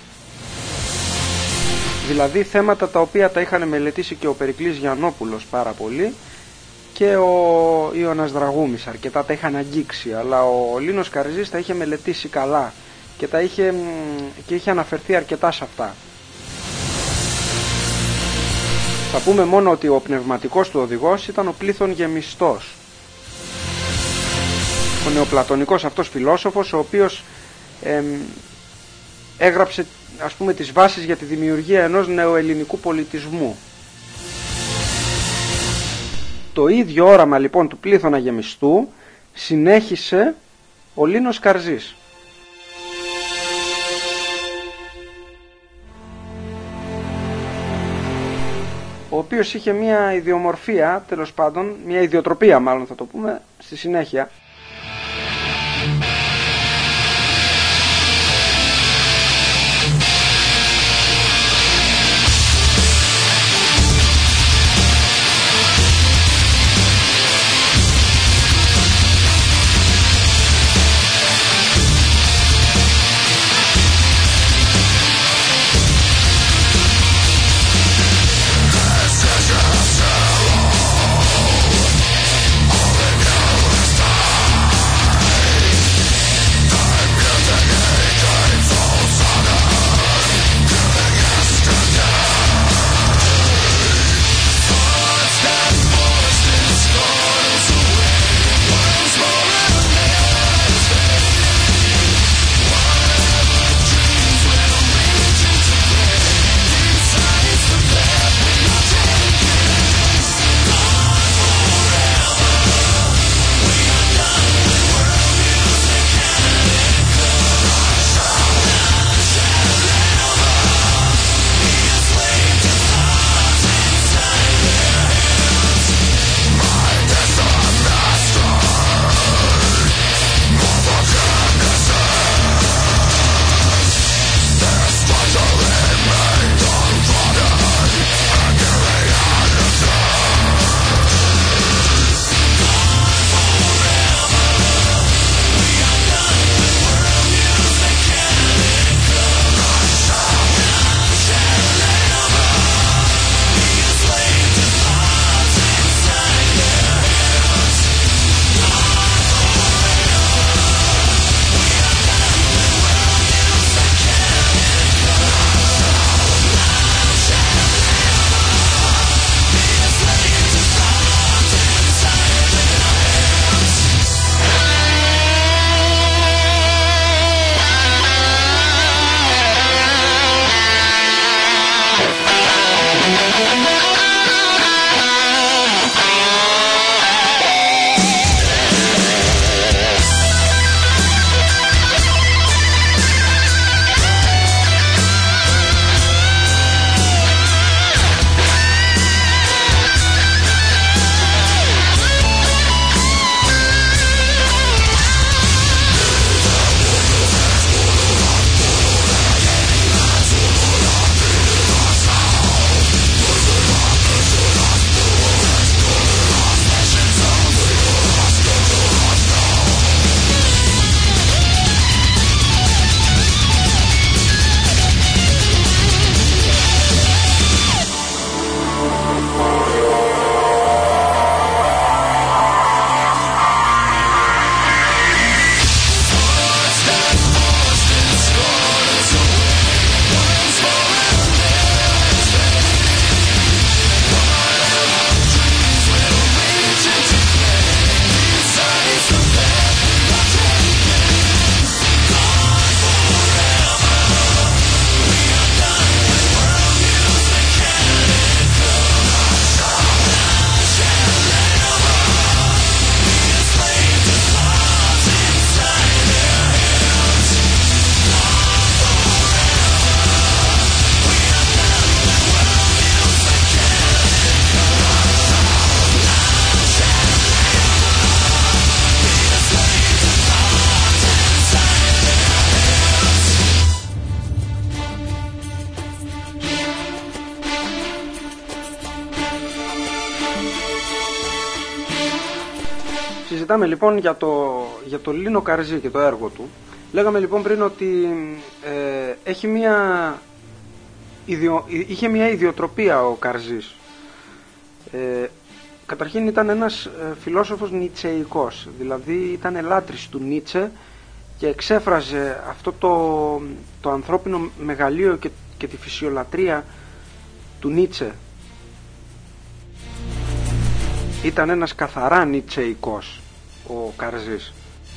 Δηλαδή θέματα τα οποία τα είχαν μελετήσει και ο Περικλής Γιαννόπουλος πάρα πολύ και ο Ιώνας Δραγούμης, αρκετά τα είχαν αγγίξει, αλλά ο Λίνος Καρζής τα είχε μελετήσει καλά και είχε αναφερθεί αρκετά σε αυτά. Θα πούμε μόνο ότι ο πνευματικός του οδηγός ήταν ο Πλήθων Γεμιστός, ο νεοπλατωνικός αυτός φιλόσοφος, ο οποίος έγραψε, ας πούμε, τις βάσεις για τη δημιουργία ενός νεοελληνικού πολιτισμού. Το ίδιο όραμα λοιπόν του Πλήθωνα Γεμιστού συνέχισε ο Λίνος Καρζής. Ο οποίος είχε μια ιδιομορφία, τέλος πάντων, μια ιδιοτροπία μάλλον θα το πούμε, στη συνέχεια. Stop! Συζητάμε λοιπόν για το Λίνο Καρζή και το έργο του. Λέγαμε λοιπόν πριν ότι είχε μια ιδιοτροπία ο Καρζής. Καταρχήν ήταν ένας φιλόσοφος νιτσεϊκός, δηλαδή ήταν λάτρης του Νίτσε και εξέφραζε αυτό το ανθρώπινο μεγαλείο και τη φυσιολατρία του Νίτσε. Ήταν ένας καθαρά νιτσεϊκός ο Καρζής.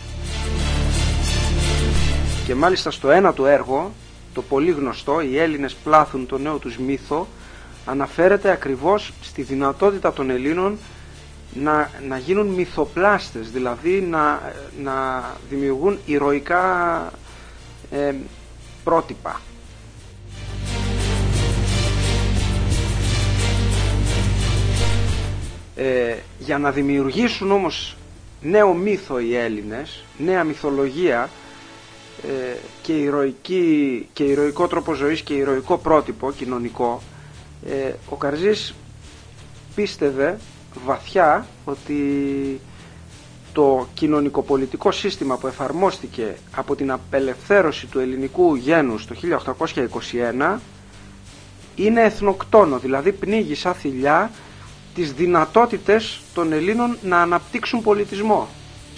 Και μάλιστα στο ένα του έργο, το πολύ γνωστό «Οι Έλληνες πλάθουν το νέο τους μύθο», αναφέρεται ακριβώς στη δυνατότητα των Ελλήνων να γίνουν μυθοπλάστες, δηλαδή να δημιουργούν ηρωικά πρότυπα. Για να δημιουργήσουν όμως νέο μύθο οι Έλληνες, νέα μυθολογία και ηρωικό τρόπο ζωής και ηρωικό πρότυπο κοινωνικό, ο Καρζής πίστευε βαθιά ότι το κοινωνικοπολιτικό σύστημα που εφαρμόστηκε από την απελευθέρωση του ελληνικού γένους το 1821 είναι εθνοκτόνο, δηλαδή πνίγει σαν θηλιά τις δυνατότητες των Ελλήνων να αναπτύξουν πολιτισμό.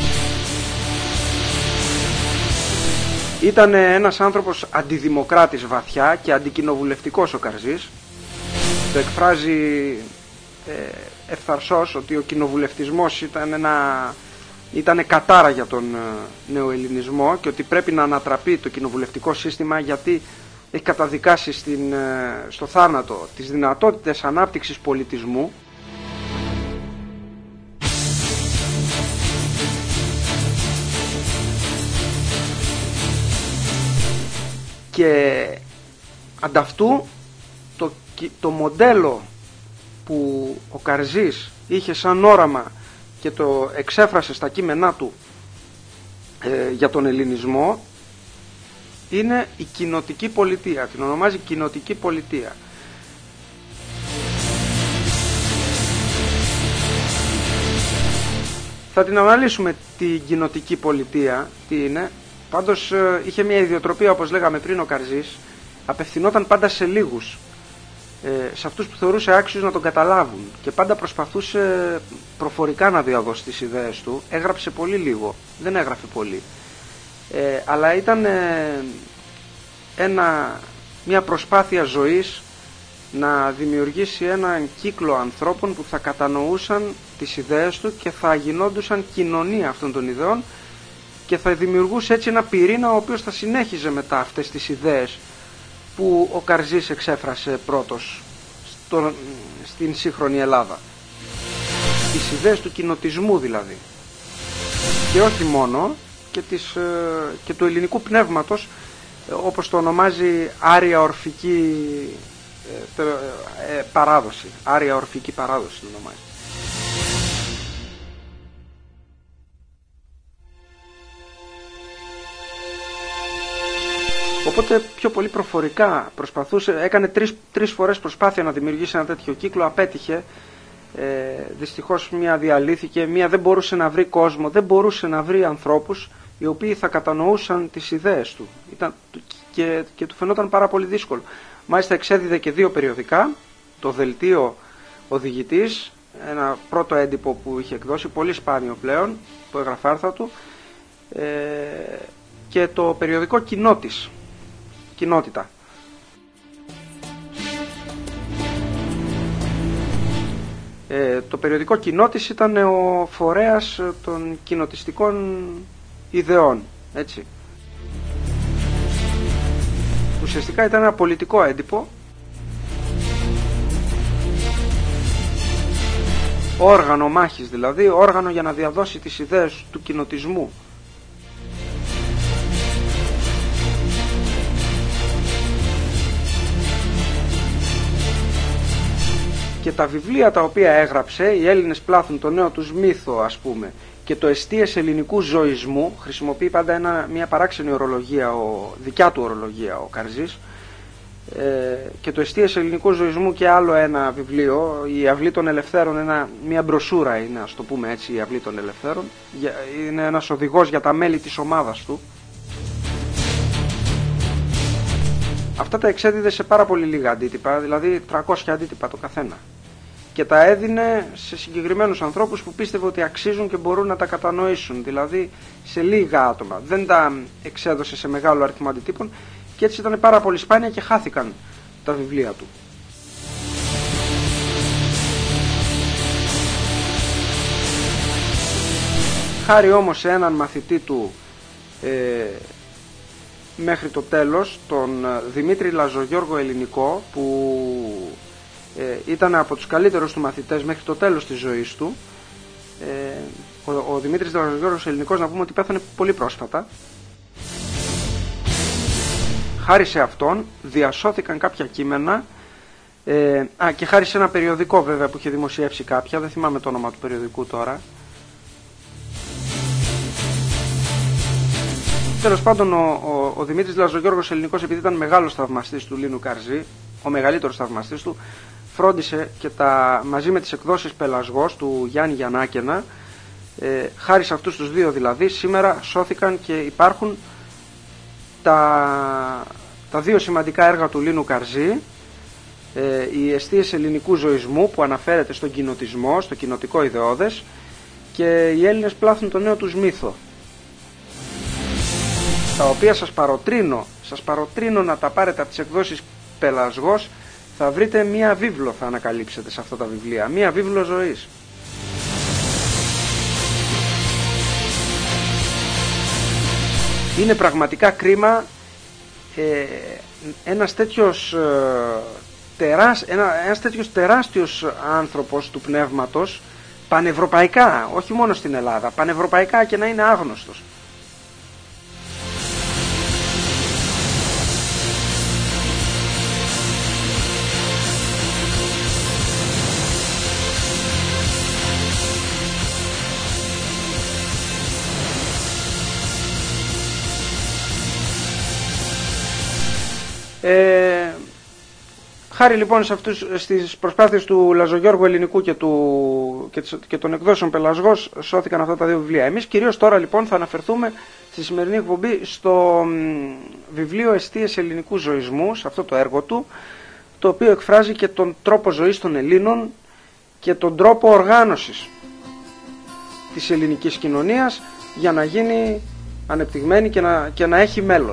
Ήταν ένας άνθρωπος αντιδημοκράτης βαθιά και αντικοινοβουλευτικός ο Καρζής. Το εκφράζει ευθαρσώς ότι ο κοινοβουλευτισμός ήταν κατάρα για τον νεοελληνισμό και ότι πρέπει να ανατραπεί το κοινοβουλευτικό σύστημα, γιατί έχει καταδικάσει στο θάνατο τις δυνατότητες ανάπτυξης πολιτισμού. Και ανταυτού το μοντέλο που ο Καρζής είχε σαν όραμα και το εξέφρασε στα κείμενά του για τον ελληνισμό είναι η κοινοτική πολιτεία. Την ονομάζει κοινοτική πολιτεία. Θα την αναλύσουμε την κοινοτική πολιτεία, τι είναι. Πάντως είχε μια ιδιοτροπία, όπως λέγαμε πριν, ο Καρζής απευθυνόταν πάντα σε λίγους, σε αυτούς που θεωρούσε άξιους να τον καταλάβουν, και πάντα προσπαθούσε προφορικά να διαδώσει τις ιδέες του. Έγραψε πολύ λίγο, δεν έγραφε πολύ, αλλά ήταν μια προσπάθεια ζωής να δημιουργήσει έναν κύκλο ανθρώπων που θα κατανοούσαν τις ιδέες του και θα γινόντουσαν κοινωνία αυτών των ιδεών, και θα δημιουργούσε έτσι ένα πυρήνα ο οποίος θα συνέχιζε μετά αυτές τις ιδέες που ο Καρζής εξέφρασε πρώτος στην σύγχρονη Ελλάδα. Τις ιδέες του κοινοτισμού δηλαδή. Και όχι μόνο, και του ελληνικού πνεύματος, όπως το ονομάζει άρια ορφική παράδοση. Άρια ορφική παράδοση το ονομάζει. Οπότε πιο πολύ προφορικά έκανε τρεις φορές προσπάθεια να δημιουργήσει ένα τέτοιο κύκλο, απέτυχε. Δυστυχώς μία διαλύθηκε, μία δεν μπορούσε να βρει κόσμο, δεν μπορούσε να βρει ανθρώπους οι οποίοι θα κατανοούσαν τις ιδέες του. Και του φαινόταν πάρα πολύ δύσκολο. Μάλιστα εξέδιδε και 2 περιοδικά, το Δελτίο Οδηγητής, ένα πρώτο έντυπο που είχε εκδώσει, πολύ σπάνιο πλέον, που έγραφε άρθρα του, και το περιοδικό Κοινότητα. Το περιοδικό Κοινότης ήταν ο φορέας των κοινοτιστικών ιδεών, έτσι. Ουσιαστικά ήταν ένα πολιτικό έντυπο, όργανο μάχης δηλαδή, όργανο για να διαδώσει τις ιδέες του κοινοτισμού. Και τα βιβλία τα οποία έγραψε, «Οι Έλληνες πλάθουν το νέο τους μύθο», ας πούμε, και το «Εστίες ελληνικού ζωισμού», χρησιμοποιεί πάντα μια παράξενη ορολογία, δικιά του ορολογία ο Καρζής, και το Εστίες Ελληνικού Ζωισμού και άλλο ένα βιβλίο, η Αυλή των Ελευθέρων, μια μπροσούρα είναι, ας το πούμε έτσι, η Αυλή των Ελευθέρων, είναι ένας οδηγός για τα μέλη της ομάδας του. Αυτά τα εξέδιδε σε πάρα πολύ λίγα αντίτυπα, δηλαδή 300 αντίτυπα το καθένα, και τα έδινε σε συγκεκριμένους ανθρώπους που πίστευε ότι αξίζουν και μπορούν να τα κατανοήσουν, δηλαδή σε λίγα άτομα. Δεν τα εξέδωσε σε μεγάλο αριθμό αντιτύπων και έτσι ήταν πάρα πολύ σπάνια και χάθηκαν τα βιβλία του. Χάρη όμως σε έναν μαθητή του μέχρι το τέλος, τον Δημήτρη Λαζογιώργο Ελληνικό, που ήταν από τους καλύτερους του μαθητές μέχρι το τέλος της ζωής του. Ο Δημήτρης Λαζογιώργος Ελληνικός, να πούμε ότι πέθανε πολύ πρόσφατα. Χάρη σε αυτόν διασώθηκαν κάποια κείμενα, και χάρη σε ένα περιοδικό βέβαια που είχε δημοσιεύσει κάποια, δεν θυμάμαι το όνομα του περιοδικού τώρα. Τέλος πάντων, ο Δημήτρης Λαζογιώργος Ελληνικός, επειδή ήταν μεγάλος θαυμαστής του Λίνου Καρζή, ο μεγαλύτερος θαυμαστής του, φρόντισε και μαζί με τις εκδόσεις Πελασγός του Γιάννη Γιαννάκαινα, χάρη σε αυτούς τους δύο δηλαδή, σήμερα σώθηκαν και υπάρχουν τα δύο σημαντικά έργα του Λίνου Καρζή, οι Εστίες Ελληνικού Ζωισμού που αναφέρεται στον κοινοτισμό, στο κοινοτικό ιδεώδες, και οι Έλληνες πλάθουν το νέο τους μύθο, τα οποία σας παροτρύνω να τα πάρετε από τις εκδόσεις Πελασγός. Θα βρείτε μία βίβλο, θα ανακαλύψετε σε αυτά τα βιβλία, μία βίβλο ζωής. Είναι πραγματικά κρίμα ένας τέτοιος τεράστιος άνθρωπος του πνεύματος, πανευρωπαϊκά, όχι μόνο στην Ελλάδα, πανευρωπαϊκά, και να είναι άγνωστος. Χάρη λοιπόν στις προσπάθειες του Λαζογιώργου Ελληνικού και των εκδόσεων Πελασγός σώθηκαν αυτά τα δύο βιβλία. Εμείς κυρίως τώρα λοιπόν θα αναφερθούμε στη σημερινή εκπομπή στο βιβλίο Εστίες Ελληνικού Ζωισμού, σε αυτό το έργο του, το οποίο εκφράζει και τον τρόπο ζωής των Ελλήνων και τον τρόπο οργάνωσης της ελληνικής κοινωνίας για να γίνει ανεπτυγμένη και να έχει μέλλον.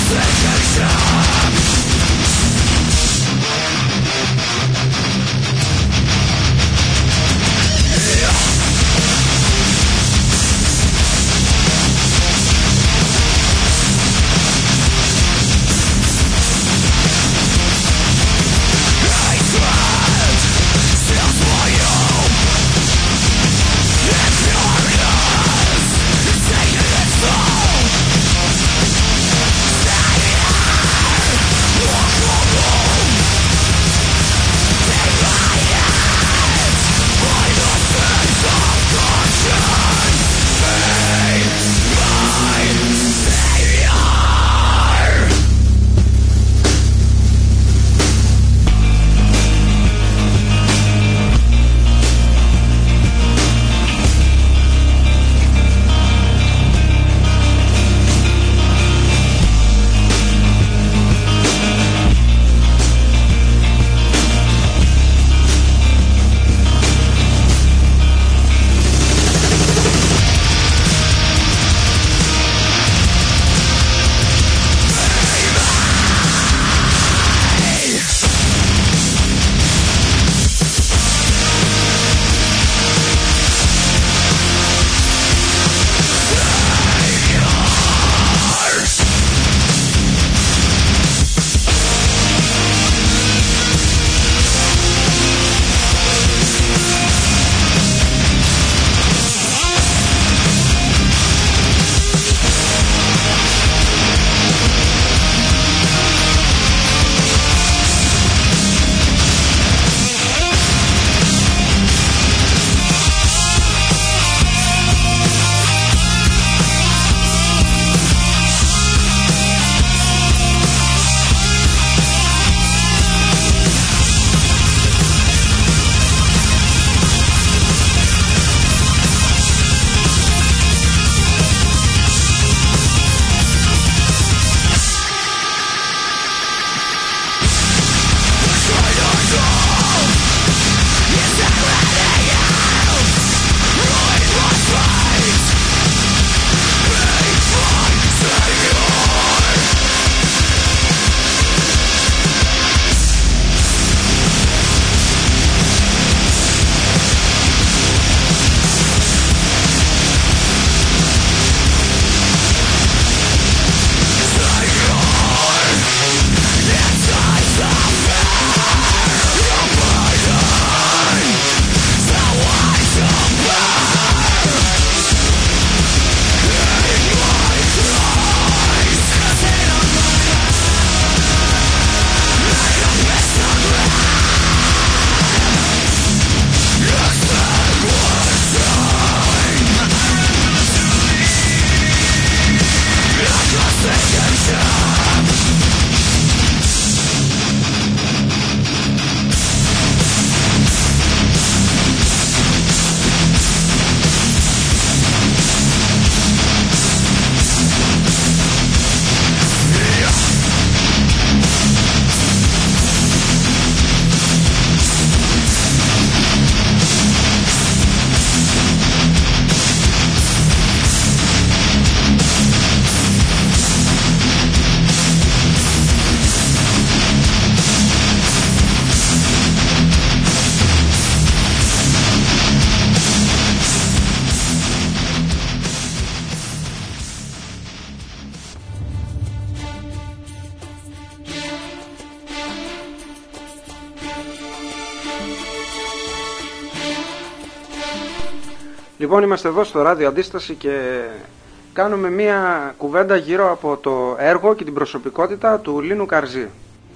Λοιπόν, είμαστε εδώ στο Ράδιο Αντίσταση και κάνουμε μία κουβέντα γύρω από το έργο και την προσωπικότητα του Λίνου Καρζή.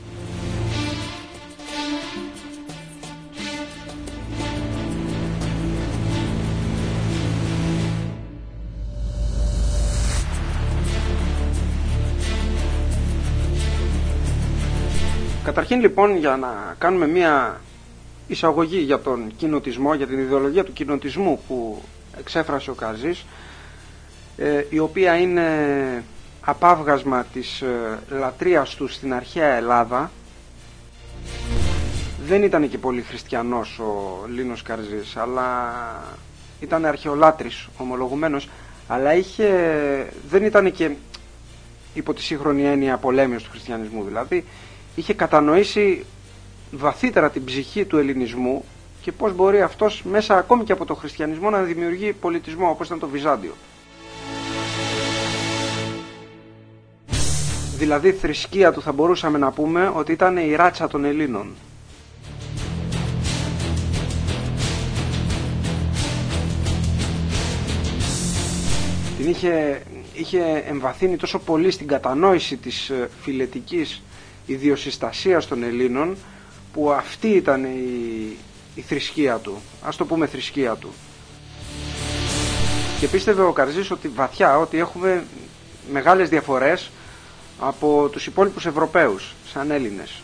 Καταρχήν λοιπόν, για να κάνουμε μία εισαγωγή για τον κοινοτισμό, για την ιδεολογία του κοινοτισμού που εξέφρασε ο Καρζής, η οποία είναι απάβγασμα της λατρείας του στην αρχαία Ελλάδα. Δεν ήταν και πολύ χριστιανός ο Λίνος Καρζής, αλλά ήταν αρχαιολάτρης ομολογουμένος, αλλά δεν ήταν και υπό τη σύγχρονη έννοια πολέμιος του χριστιανισμού δηλαδή, είχε κατανοήσει βαθύτερα την ψυχή του ελληνισμού και πώς μπορεί αυτός μέσα ακόμη και από το χριστιανισμό να δημιουργεί πολιτισμό όπως ήταν το Βυζάντιο. Δηλαδή θρησκεία του θα μπορούσαμε να πούμε ότι ήταν η ράτσα των Ελλήνων. Την είχε εμβαθύνει τόσο πολύ στην κατανόηση της φιλετικής ιδιοσυστασίας των Ελλήνων, που αυτή ήταν η θρησκεία του, ας το πούμε θρησκεία του. Και πίστευε ο Καρζής ότι βαθιά ότι έχουμε μεγάλες διαφορές από τους υπόλοιπους Ευρωπαίους σαν Έλληνες.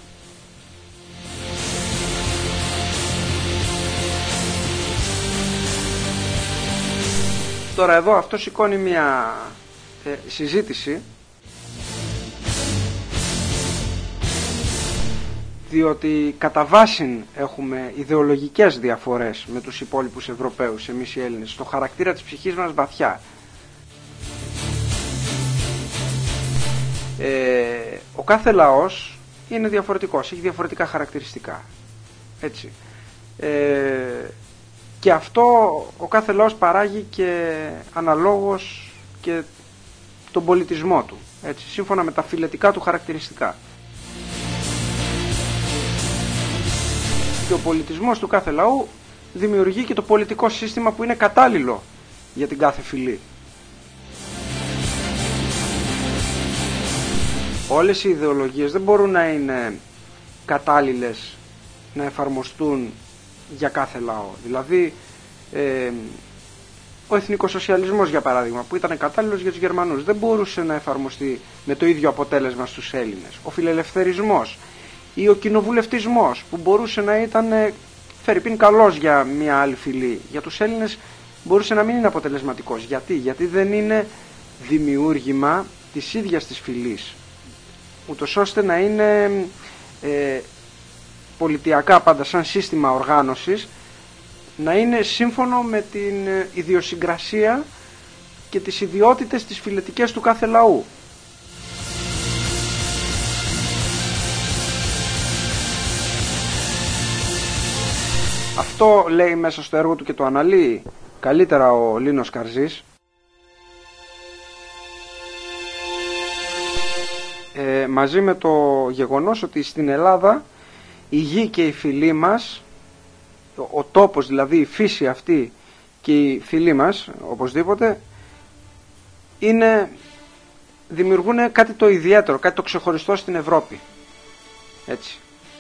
Τώρα εδώ αυτό σηκώνει μια συζήτηση, διότι κατά βάσιν έχουμε ιδεολογικές διαφορές με τους υπόλοιπους Ευρωπαίους, εμείς οι Έλληνες, στο χαρακτήρα της ψυχής μας βαθιά. Ο κάθε λαός είναι διαφορετικός, έχει διαφορετικά χαρακτηριστικά, έτσι. Και αυτό ο κάθε λαός παράγει και αναλόγως και τον πολιτισμό του, έτσι, σύμφωνα με τα φιλετικά του χαρακτηριστικά. Και ο πολιτισμός του κάθε λαού δημιουργεί και το πολιτικό σύστημα που είναι κατάλληλο για την κάθε φυλή. Όλες οι ιδεολογίες δεν μπορούν να είναι κατάλληλες να εφαρμοστούν για κάθε λαό. Δηλαδή ο εθνικοσοσιαλισμός, για παράδειγμα, που ήταν κατάλληλος για τους Γερμανούς, δεν μπορούσε να εφαρμοστεί με το ίδιο αποτέλεσμα στους Έλληνες. Ο φιλελευθερισμός ή ο κοινοβουλευτισμός, που μπορούσε να ήταν φερειπίν καλός για μια άλλη φυλή, για τους Έλληνες μπορούσε να μην είναι αποτελεσματικός. Γιατί δεν είναι δημιούργημα της ίδιας της φυλής, ούτως ώστε να είναι πολιτιακά πάντα σαν σύστημα οργάνωσης, να είναι σύμφωνο με την ιδιοσυγκρασία και τις ιδιότητες τις φιλετικές του κάθε λαού. Αυτό λέει μέσα στο έργο του και το αναλύει καλύτερα ο Λίνος Καρζής. Μαζί με το γεγονός ότι στην Ελλάδα η γη και η φυλή μας, ο τόπος δηλαδή, η φύση αυτή και η φυλή μας οπωσδήποτε δημιουργούν κάτι το ιδιαίτερο, κάτι το ξεχωριστό στην Ευρώπη, έτσι.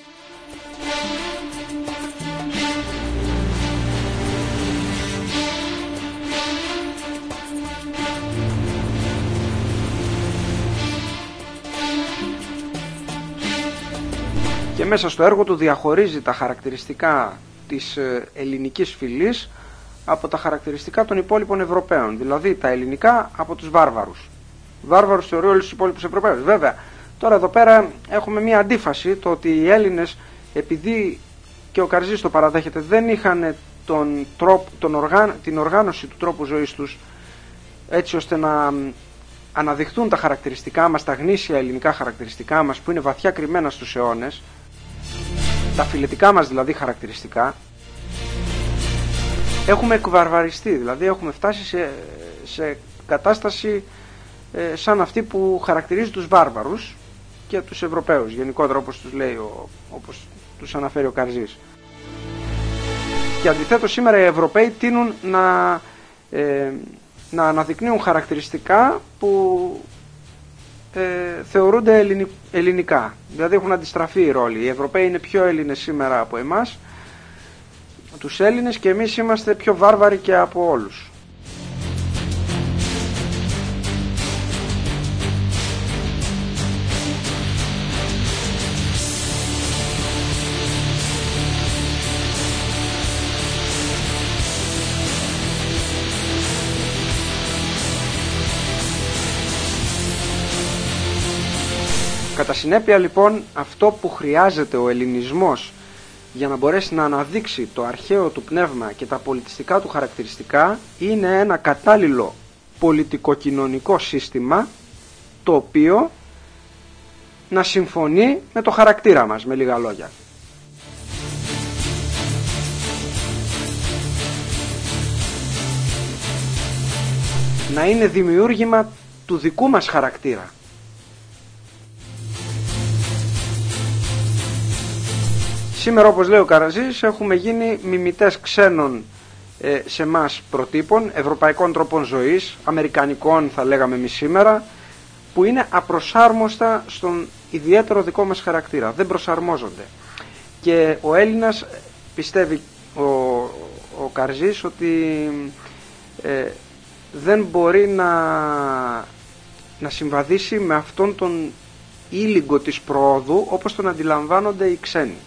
Και μέσα στο έργο του διαχωρίζει τα χαρακτηριστικά της ελληνικής φυλής από τα χαρακτηριστικά των υπόλοιπων Ευρωπαίων. Δηλαδή τα ελληνικά από τους βάρβαρους. Βάρβαρους θεωρεί όλους τους υπόλοιπους Ευρωπαίους. Βέβαια, τώρα εδώ πέρα έχουμε μια αντίφαση, το ότι οι Έλληνες, επειδή και ο Καρζής το παραδέχεται, δεν είχαν την οργάνωση του τρόπου ζωής τους έτσι ώστε να αναδειχθούν τα χαρακτηριστικά μας, τα γνήσια ελληνικά χαρακτηριστικά μας που είναι βαθιά κρυμμένα στους αιώνες, τα φιλετικά μας δηλαδή χαρακτηριστικά, έχουμε εκβαρβαριστεί, δηλαδή έχουμε φτάσει σε κατάσταση σαν αυτή που χαρακτηρίζει τους βάρβαρους και τους Ευρωπαίους γενικότερα, όπως τους λέει, όπως τους αναφέρει ο Καρζής. Και αντιθέτως σήμερα οι Ευρωπαίοι τείνουν να αναδεικνύουν χαρακτηριστικά που θεωρούνται ελληνικά. Δηλαδή έχουν αντιστραφεί οι ρόλοι. Οι Ευρωπαίοι είναι πιο Έλληνες σήμερα από εμάς, τους Έλληνες, και εμείς είμαστε πιο βάρβαροι και από όλους. Κατά συνέπεια λοιπόν, αυτό που χρειάζεται ο ελληνισμός για να μπορέσει να αναδείξει το αρχαίο του πνεύμα και τα πολιτιστικά του χαρακτηριστικά είναι ένα κατάλληλο πολιτικοκοινωνικό σύστημα το οποίο να συμφωνεί με το χαρακτήρα μας, με λίγα λόγια. Να είναι δημιούργημα του δικού μας χαρακτήρα. Σήμερα, όπως λέει ο Καραζής, έχουμε γίνει μιμητές ξένων σε μας προτύπων, ευρωπαϊκών τρόπων ζωής, αμερικανικών θα λέγαμε εμείς σήμερα, που είναι απροσάρμοστα στον ιδιαίτερο δικό μας χαρακτήρα. Δεν προσαρμόζονται. Και ο Έλληνας, πιστεύει ο Καρζής, ότι δεν μπορεί να συμβαδίσει με αυτόν τον ήλιγκο της προόδου όπως τον αντιλαμβάνονται οι ξένοι.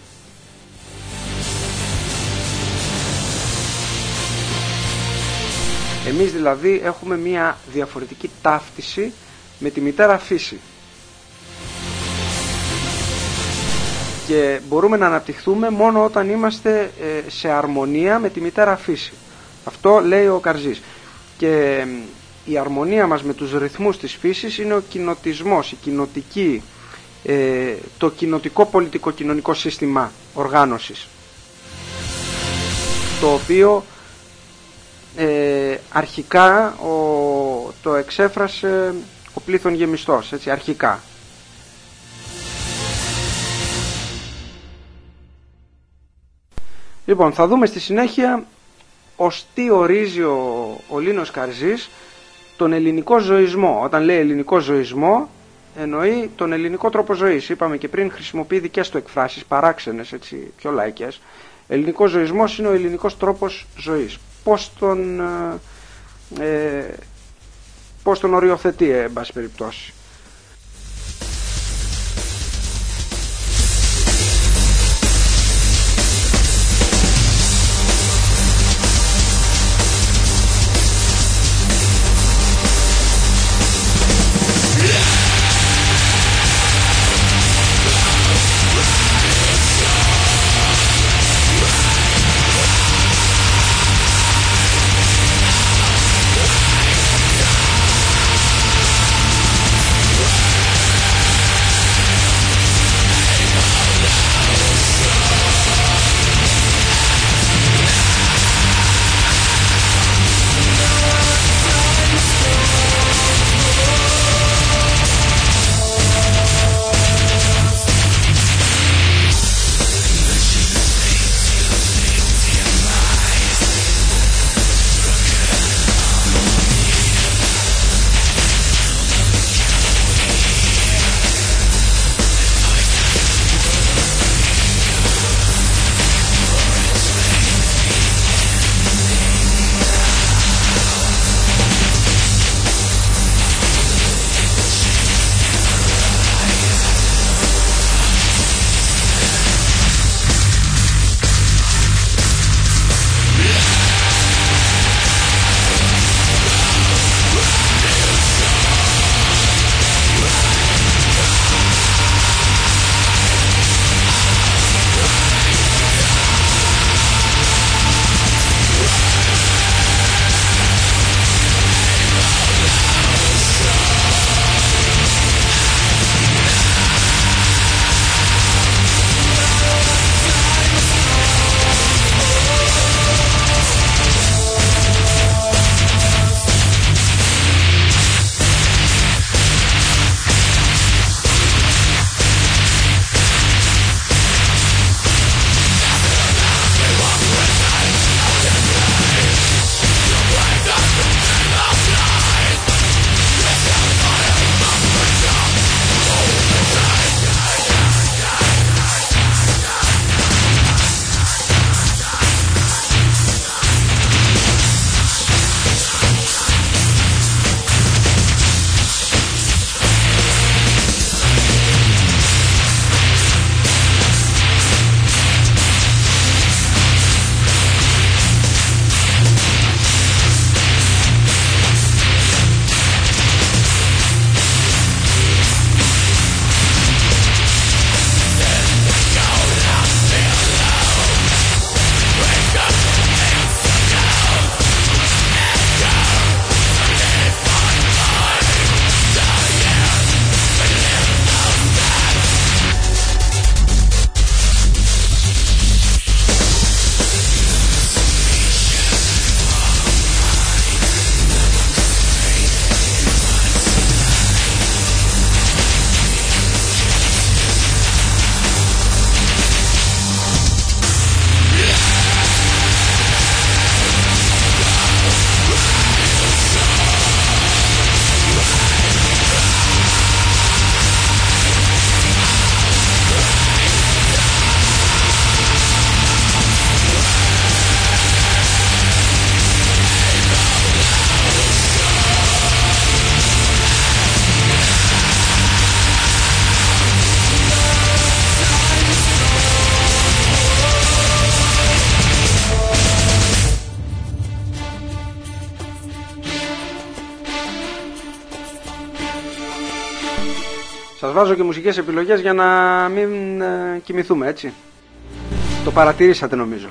Εμείς δηλαδή έχουμε μια διαφορετική ταύτιση με τη μητέρα φύση και μπορούμε να αναπτυχθούμε μόνο όταν είμαστε σε αρμονία με τη μητέρα φύση. Αυτό λέει ο Καρζής. Και η αρμονία μας με τους ρυθμούς της φύσης είναι ο κοινοτισμός, η κοινοτική, το κοινοτικό πολιτικο-κοινωνικό σύστημα οργάνωσης, το οποίο αρχικά το εξέφρασε ο Πλήθων Γεμιστός, έτσι, αρχικά. Λοιπόν, θα δούμε στη συνέχεια ως τι ορίζει ο Λίνος Καρζής τον ελληνικό ζωισμό. Όταν λέει ελληνικό ζωισμό, εννοεί τον ελληνικό τρόπο ζωής. Είπαμε και πριν, χρησιμοποιεί δικές του εκφράσεις, παράξενες, έτσι, πιο λαϊκές. Ελληνικός ζωισμός είναι ο ελληνικός τρόπος ζωής. Πώς τον οριοθετεί, εν πάση περιπτώσει. Σας βάζω και μουσικές επιλογές για να μην κοιμηθούμε, έτσι. Το παρατηρήσατε νομίζω.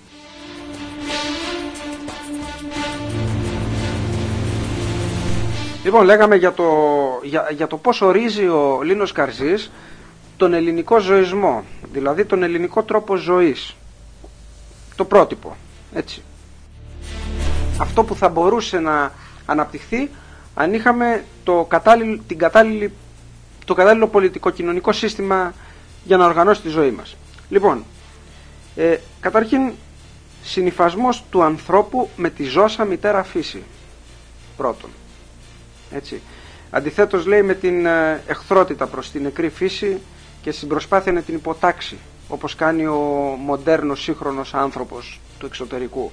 Λοιπόν, λέγαμε για το πώς ορίζει ο Λίνος Καρζής τον ελληνικό ζωισμό, δηλαδή τον ελληνικό τρόπο ζωής, το πρότυπο, έτσι. Αυτό που θα μπορούσε να αναπτυχθεί αν είχαμε το κατάλληλο πολιτικο-κοινωνικό σύστημα για να οργανώσει τη ζωή μας. Λοιπόν, καταρχήν, συνυφασμός του ανθρώπου με τη ζώσα μητέρα φύση, πρώτον. Έτσι. Αντιθέτως, λέει, με την εχθρότητα προς την νεκρή φύση και στην προσπάθεια να την υποτάξει, όπως κάνει ο μοντέρνος σύγχρονος άνθρωπος του εξωτερικού.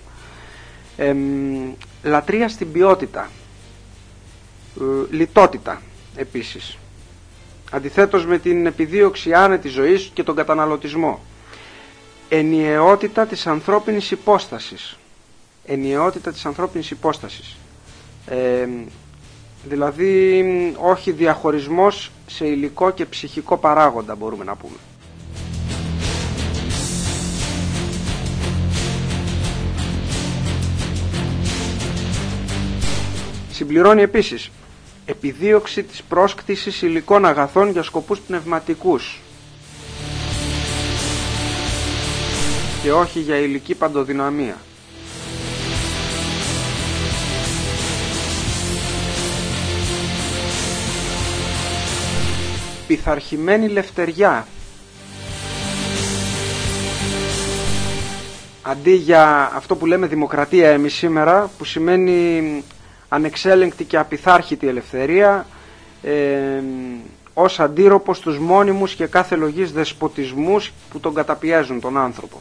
Λατρεία στην ποιότητα, λιτότητα επίσης, αντιθέτως με την επιδίωξη άνετης ζωής και τον καταναλωτισμό. Ενιαιότητα της ανθρώπινης υπόστασης, δηλαδή όχι διαχωρισμός σε υλικό και ψυχικό παράγοντα, μπορούμε να πούμε. Συμπληρώνει επίσης επιδίωξη της πρόσκτησης υλικών αγαθών για σκοπούς πνευματικούς και όχι για υλική παντοδυναμία. Πειθαρχημένη λευτεριά, αντί για αυτό που λέμε δημοκρατία εμείς σήμερα, που σημαίνει ανεξέλεγκτη και απειθάρχητη ελευθερία, ως αντίρροπο στους μόνιμους και κάθε λογής δεσποτισμούς που τον καταπιέζουν τον άνθρωπο.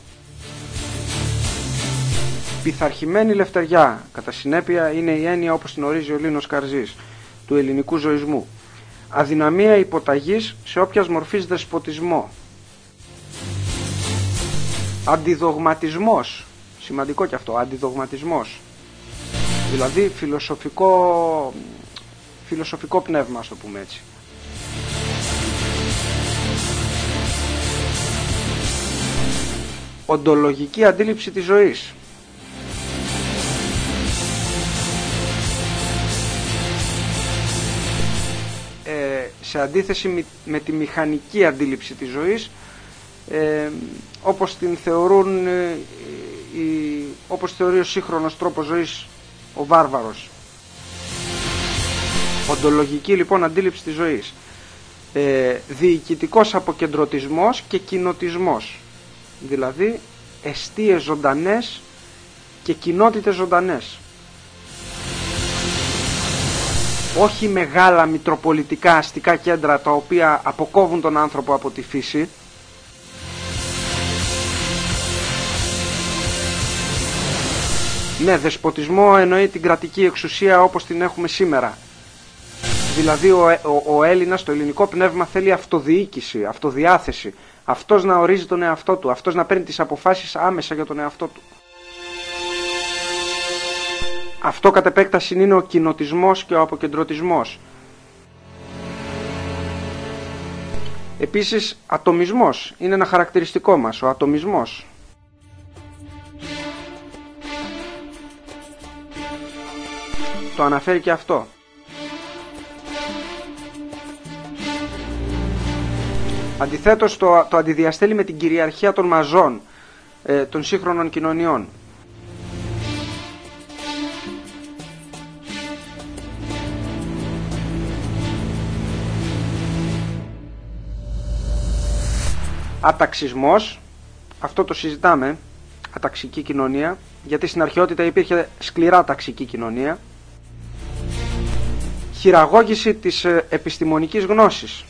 Πειθαρχημένη λευτεριά, κατά συνέπεια, είναι η έννοια, όπως την ορίζει ο Λίνος Καρζής, του ελληνικού ζωισμού. Αδυναμία υποταγής σε όποιας μορφής δεσποτισμό. Αντιδογματισμός, σημαντικό και αυτό, αντιδογματισμός, δηλαδή φιλοσοφικό πνεύμα, ας το πούμε έτσι. Οντολογική αντίληψη της ζωής. Σε αντίθεση με τη μηχανική αντίληψη της ζωής, όπως την θεωρούν όπως θεωρεί ο σύγχρονος τρόπος ζωής ο βάρβαρος. Οντολογική λοιπόν αντίληψη της ζωής. Διοικητικός αποκεντρωτισμός και κοινοτισμός, δηλαδή εστίες ζωντανές και κοινότητες ζωντανές. Όχι μεγάλα μητροπολιτικά αστικά κέντρα τα οποία αποκόβουν τον άνθρωπο από τη φύση. Ναι, δεσποτισμό εννοεί την κρατική εξουσία όπως την έχουμε σήμερα. Δηλαδή ο Έλληνας, το ελληνικό πνεύμα θέλει αυτοδιοίκηση, αυτοδιάθεση. Αυτός να ορίζει τον εαυτό του, αυτός να παίρνει τις αποφάσεις άμεσα για τον εαυτό του. Αυτό κατ' επέκταση είναι ο κοινοτισμός και ο αποκεντρωτισμός. Επίσης, ατομισμός είναι ένα χαρακτηριστικό μας, ο ατομισμός. Το αναφέρει και αυτό. Αντιθέτως, το αντιδιαστέλει με την κυριαρχία των μαζών, των σύγχρονων κοινωνιών. Αταξισμός, αυτό το συζητάμε, αταξική κοινωνία, γιατί στην αρχαιότητα υπήρχε σκληρά ταξική κοινωνία. Χειραγώγηση της επιστημονικής γνώσης.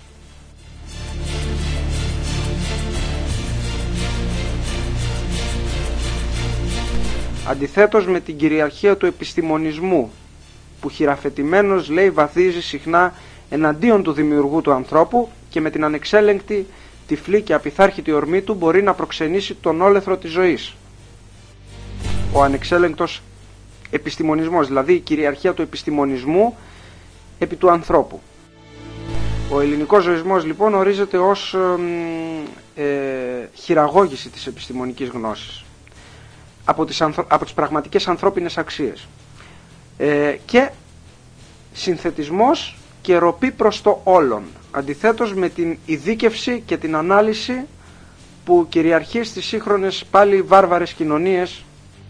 Αντιθέτως με την κυριαρχία του επιστημονισμού, που χειραφετημένος, λέει, βαθίζει συχνά εναντίον του δημιουργού του ανθρώπου και με την ανεξέλεγκτη, τυφλή και απειθάρχητη ορμή του μπορεί να προξενήσει τον όλεθρο της ζωής. Ο ανεξέλεγκτος επιστημονισμός, δηλαδή η κυριαρχία του επιστημονισμού επί του ανθρώπου. Ο ελληνικός ζωισμός λοιπόν ορίζεται ως χειραγώγηση της επιστημονικής γνώσης από τις πραγματικές ανθρώπινες αξίες και συνθετισμός και ροπή προς το όλον, αντιθέτως με την ειδίκευση και την ανάλυση που κυριαρχεί στις σύγχρονες πάλι βάρβαρες κοινωνίες.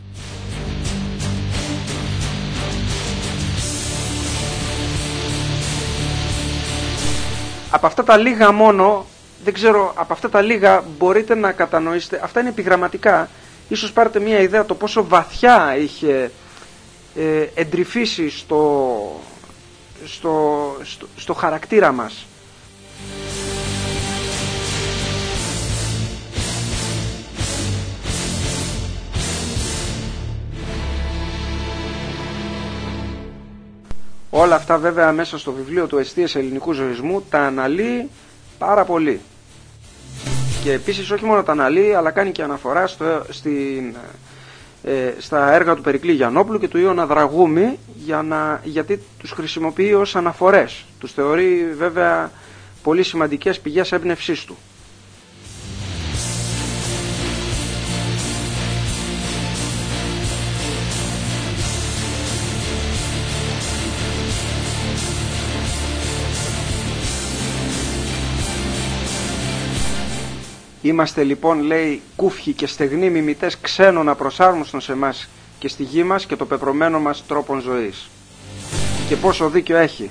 Από αυτά τα λίγα μόνο, δεν ξέρω, από αυτά τα λίγα μπορείτε να κατανοήσετε, αυτά είναι επιγραμματικά, ίσως πάρετε μια ιδέα το πόσο βαθιά είχε εντρυφήσει στο χαρακτήρα μας. Όλα αυτά βέβαια μέσα στο βιβλίο του «Εστίες ελληνικού ζωισμού» τα αναλύει πάρα πολύ. Και επίσης όχι μόνο τα αναλύει, αλλά κάνει και αναφορά στα έργα του Περικλή Γιαννόπουλου και του Ιώνα Δραγούμη, γιατί τους χρησιμοποιεί ως αναφορές. Τους θεωρεί βέβαια πολύ σημαντικές πηγές έμπνευσής του. Είμαστε λοιπόν, λέει, κούφιοι και στεγνοί μιμητές ξένων απροσάρμοστων σε εμάς και στη γη μας και το πεπρωμένο μας τρόπον ζωής. Και πόσο δίκιο έχει.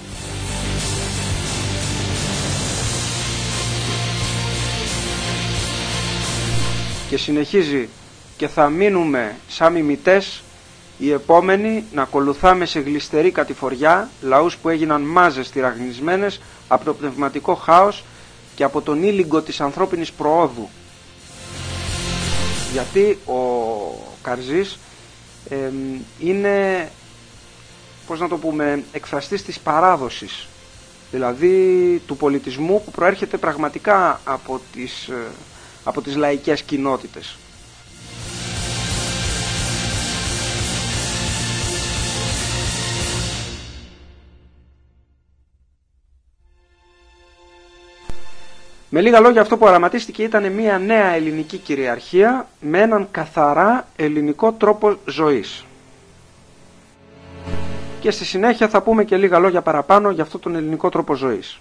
Και συνεχίζει, και θα μείνουμε σαν μιμητές οι επόμενοι να ακολουθάμε σε γλιστερή κατηφοριά λαούς που έγιναν μάζες τυραγνισμένες από το πνευματικό χάος και από τον ήλιγκο της ανθρώπινης προόδου. Γιατί ο Καρζής είναι, πώς να το πούμε, εκφραστής της παράδοσης, δηλαδή του πολιτισμού που προέρχεται πραγματικά από τις λαϊκές κοινότητες. Με λίγα λόγια, αυτό που οραματίστηκε ήταν μια νέα ελληνική κυριαρχία με έναν καθαρά ελληνικό τρόπο ζωής. Και στη συνέχεια θα πούμε και λίγα λόγια παραπάνω για αυτόν τον ελληνικό τρόπο ζωής.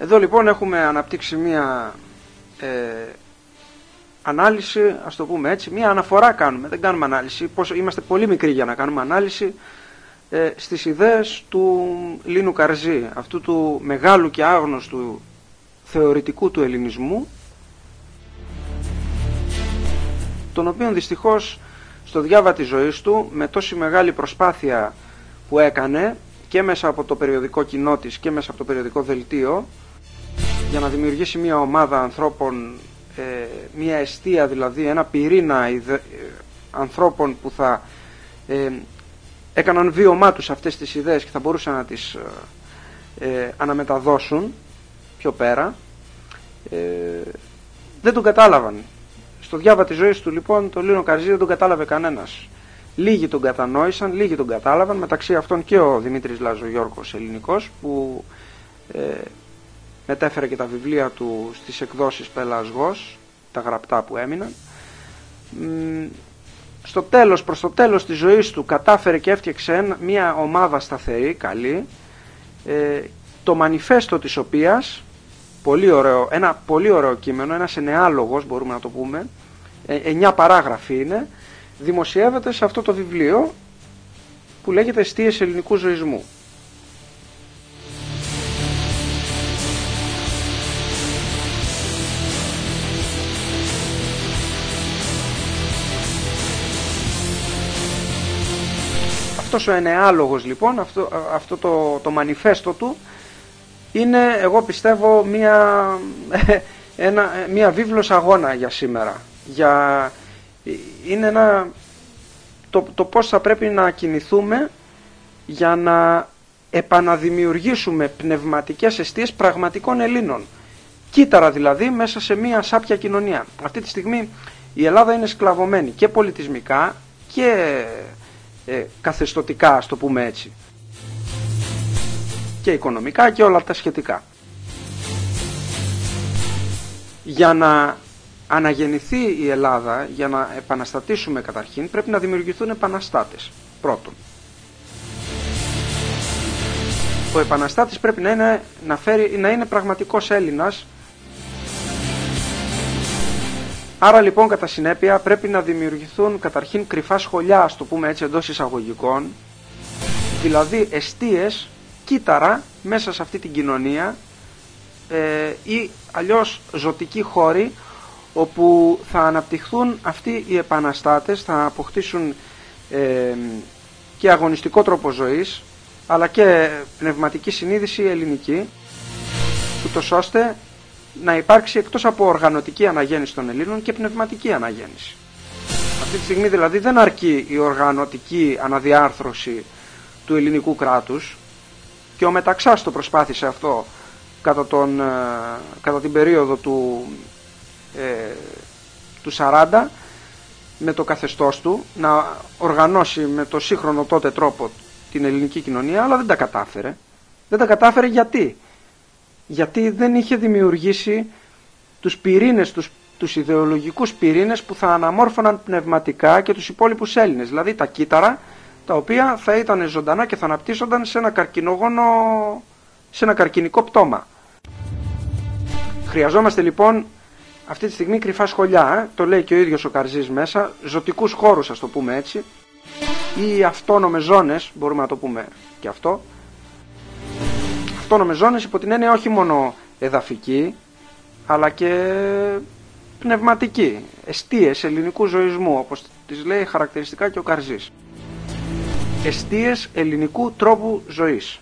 Εδώ λοιπόν έχουμε αναπτύξει μία ανάλυση, ας το πούμε έτσι, μία αναφορά κάνουμε, δεν κάνουμε ανάλυση, είμαστε πολύ μικροί για να κάνουμε ανάλυση στις ιδέες του Λίνου Καρζή, αυτού του μεγάλου και άγνωστου θεωρητικού του ελληνισμού, τον οποίον δυστυχώς στο διάβα της ζωής του, με τόση μεγάλη προσπάθεια που έκανε και μέσα από το περιοδικό κοινό της και μέσα από το περιοδικό δελτίο, για να δημιουργήσει μια ομάδα ανθρώπων, μια εστία δηλαδή, ένα πυρήνα ανθρώπων που θα έκαναν βίωμά τους αυτές τις ιδέες και θα μπορούσαν να τις αναμεταδώσουν πιο πέρα, δεν τον κατάλαβαν. Στο διάβα της ζωής του λοιπόν το Λίνο Καρζή δεν τον κατάλαβε κανένας. Λίγοι τον κατανόησαν, λίγοι τον κατάλαβαν, μεταξύ αυτών και ο Δημήτρης Λαζογιώργος ελληνικός, που μετέφερε και τα βιβλία του στις εκδόσεις Πελασγός, τα γραπτά που έμειναν. Προς το τέλος της ζωής του κατάφερε και έφτιαξε μια ομάδα σταθερή, καλή, το μανιφέστο της οποίας, πολύ ωραίο, ένα πολύ ωραίο κείμενο, ένας ενεάλογος μπορούμε να το πούμε, 9 παράγραφοι είναι, δημοσιεύεται σε αυτό το βιβλίο που λέγεται «Εστίες ελληνικού ζωισμού». Αυτός ο ενεάλογος λοιπόν, αυτό το μανιφέστο του είναι, εγώ πιστεύω, μία βίβλος αγώνα για σήμερα. Είναι το πώς θα πρέπει να κινηθούμε για να επαναδημιουργήσουμε πνευματικές εστίες πραγματικών Ελλήνων. Κύτταρα δηλαδή μέσα σε μία σάπια κοινωνία. Αυτή τη στιγμή η Ελλάδα είναι σκλαβωμένη και πολιτισμικά και καθεστωτικά, ας το πούμε έτσι, και οικονομικά και όλα τα σχετικά. Για να αναγεννηθεί η Ελλάδα, για να επαναστατήσουμε καταρχήν, πρέπει να δημιουργηθούν επαναστάτες. Πρώτον, ο επαναστάτης πρέπει να είναι πραγματικός Έλληνας. Άρα λοιπόν κατά συνέπεια πρέπει να δημιουργηθούν καταρχήν κρυφά σχολιά, ας το πούμε έτσι, εντός εισαγωγικών, δηλαδή εστίες, κύτταρα μέσα σε αυτή την κοινωνία, ή αλλιώς ζωτικοί χώροι όπου θα αναπτυχθούν αυτοί οι επαναστάτες, θα αποκτήσουν και αγωνιστικό τρόπο ζωής αλλά και πνευματική συνείδηση ελληνική, ούτως ώστε να υπάρξει εκτός από οργανωτική αναγέννηση των Ελλήνων και πνευματική αναγέννηση. Αυτή τη στιγμή δηλαδή δεν αρκεί η οργανωτική αναδιάρθρωση του ελληνικού κράτους, και ο Μεταξάς το προσπάθησε αυτό κατά την περίοδο του 40 με το καθεστώς του, να οργανώσει με το σύγχρονο τότε τρόπο την ελληνική κοινωνία, αλλά δεν τα κατάφερε. Δεν τα κατάφερε γιατί δεν είχε δημιουργήσει τους πυρήνες, τους ιδεολογικούς πυρήνες που θα αναμόρφωναν πνευματικά και τους υπόλοιπους Έλληνες, δηλαδή τα κύτταρα τα οποία θα ήταν ζωντανά και θα αναπτύσσονταν σε ένα καρκινικό πτώμα. Χρειαζόμαστε λοιπόν αυτή τη στιγμή κρυφά σχολιά, το λέει και ο ίδιος ο Καρζής μέσα, ζωτικούς χώρους, ας το πούμε έτσι, ή αυτόνομες ζώνες, μπορούμε να το πούμε και αυτό. Αυτόνομες ζώνες υπό την έννοια όχι μόνο εδαφική, αλλά και πνευματική, εστίες ελληνικού ζωισμού, όπως τις λέει χαρακτηριστικά και ο Καρζής. Εστίες ελληνικού τρόπου ζωής.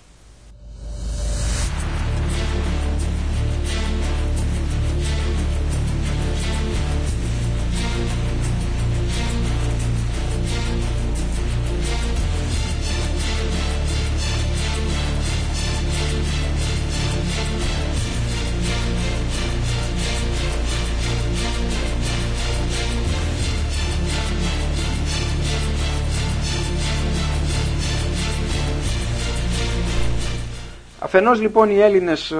Αφενός λοιπόν οι Έλληνες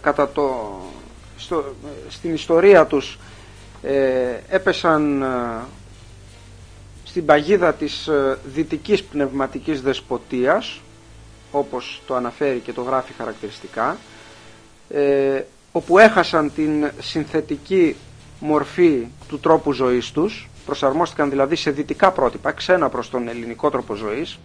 στην ιστορία τους έπεσαν στην παγίδα της δυτικής πνευματικής δεσποτείας, όπως το αναφέρει και το γράφει χαρακτηριστικά, όπου έχασαν την συνθετική μορφή του τρόπου ζωής τους, προσαρμόστηκαν δηλαδή σε δυτικά πρότυπα, ξένα προς τον ελληνικό τρόπο ζωής.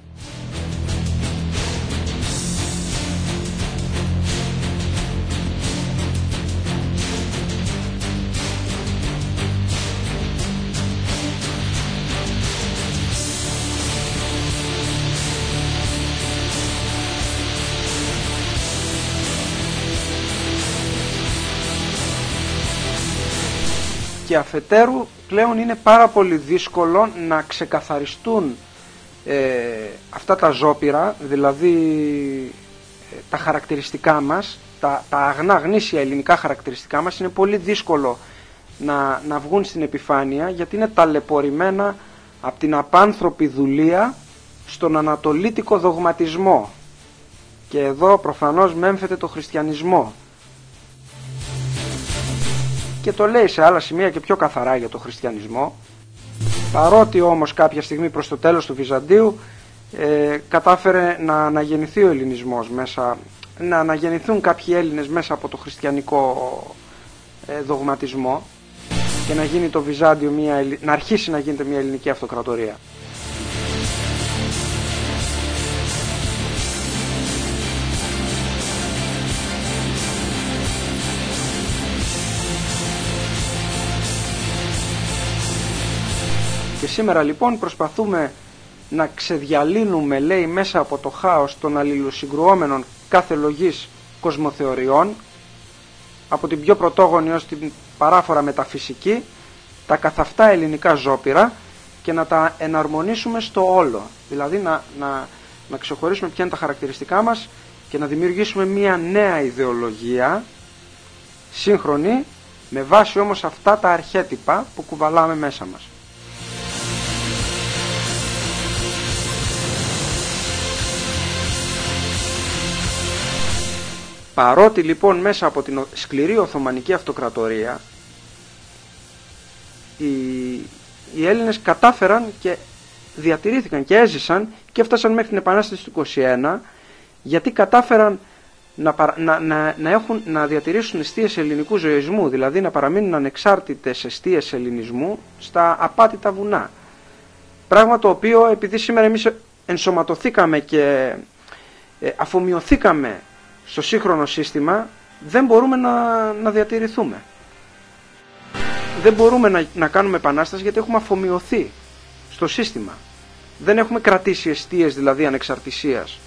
Και αφετέρου πλέον είναι πάρα πολύ δύσκολο να ξεκαθαριστούν αυτά τα ζώπηρα, δηλαδή τα χαρακτηριστικά μας, τα αγνά γνήσια ελληνικά χαρακτηριστικά μας, είναι πολύ δύσκολο να βγουν στην επιφάνεια, γιατί είναι ταλαιπωρημένα από την απάνθρωπη δουλεία στον ανατολίτικο δογματισμό. Και εδώ προφανώς μέμφεται το χριστιανισμό. Και το λέει σε άλλα σημεία και πιο καθαρά για το χριστιανισμό, παρότι όμως κάποια στιγμή προς το τέλος του Βυζαντίου κατάφερε να αναγεννηθεί ο ελληνισμός μέσα, να αναγεννηθούν κάποιοι Έλληνες μέσα από το χριστιανικό δογματισμό και να γίνει το Βυζάντιο να αρχίσει να γίνεται μια ελληνική αυτοκρατορία. Και σήμερα λοιπόν προσπαθούμε να ξεδιαλύνουμε, λέει, μέσα από το χάος των αλληλοσυγκρουόμενων κάθε λογής κοσμοθεωριών, από την πιο πρωτόγονη ως την παράφορα μεταφυσική, τα καθ' αυτά ελληνικά ζώπηρα, και να τα εναρμονίσουμε στο όλο. Δηλαδή να ξεχωρίσουμε ποια είναι τα χαρακτηριστικά μας και να δημιουργήσουμε μια νέα ιδεολογία σύγχρονη, με βάση όμως αυτά τα αρχέτυπα που κουβαλάμε μέσα μας. Παρότι λοιπόν μέσα από την σκληρή Οθωμανική Αυτοκρατορία οι Έλληνες κατάφεραν και διατηρήθηκαν και έζησαν και έφτασαν μέχρι την Επανάσταση του 21, γιατί κατάφεραν να διατηρήσουν εστίες ελληνικού ζωισμού, δηλαδή να παραμείνουν ανεξάρτητες εστίες ελληνισμού στα απάτητα βουνά. Πράγμα το οποίο, επειδή σήμερα εμείς ενσωματωθήκαμε και αφομοιωθήκαμε στο σύγχρονο σύστημα, δεν μπορούμε να διατηρηθούμε. Δεν μπορούμε να κάνουμε επανάσταση, γιατί έχουμε αφομοιωθεί στο σύστημα. Δεν έχουμε κρατήσει εστίες δηλαδή ανεξαρτησίας.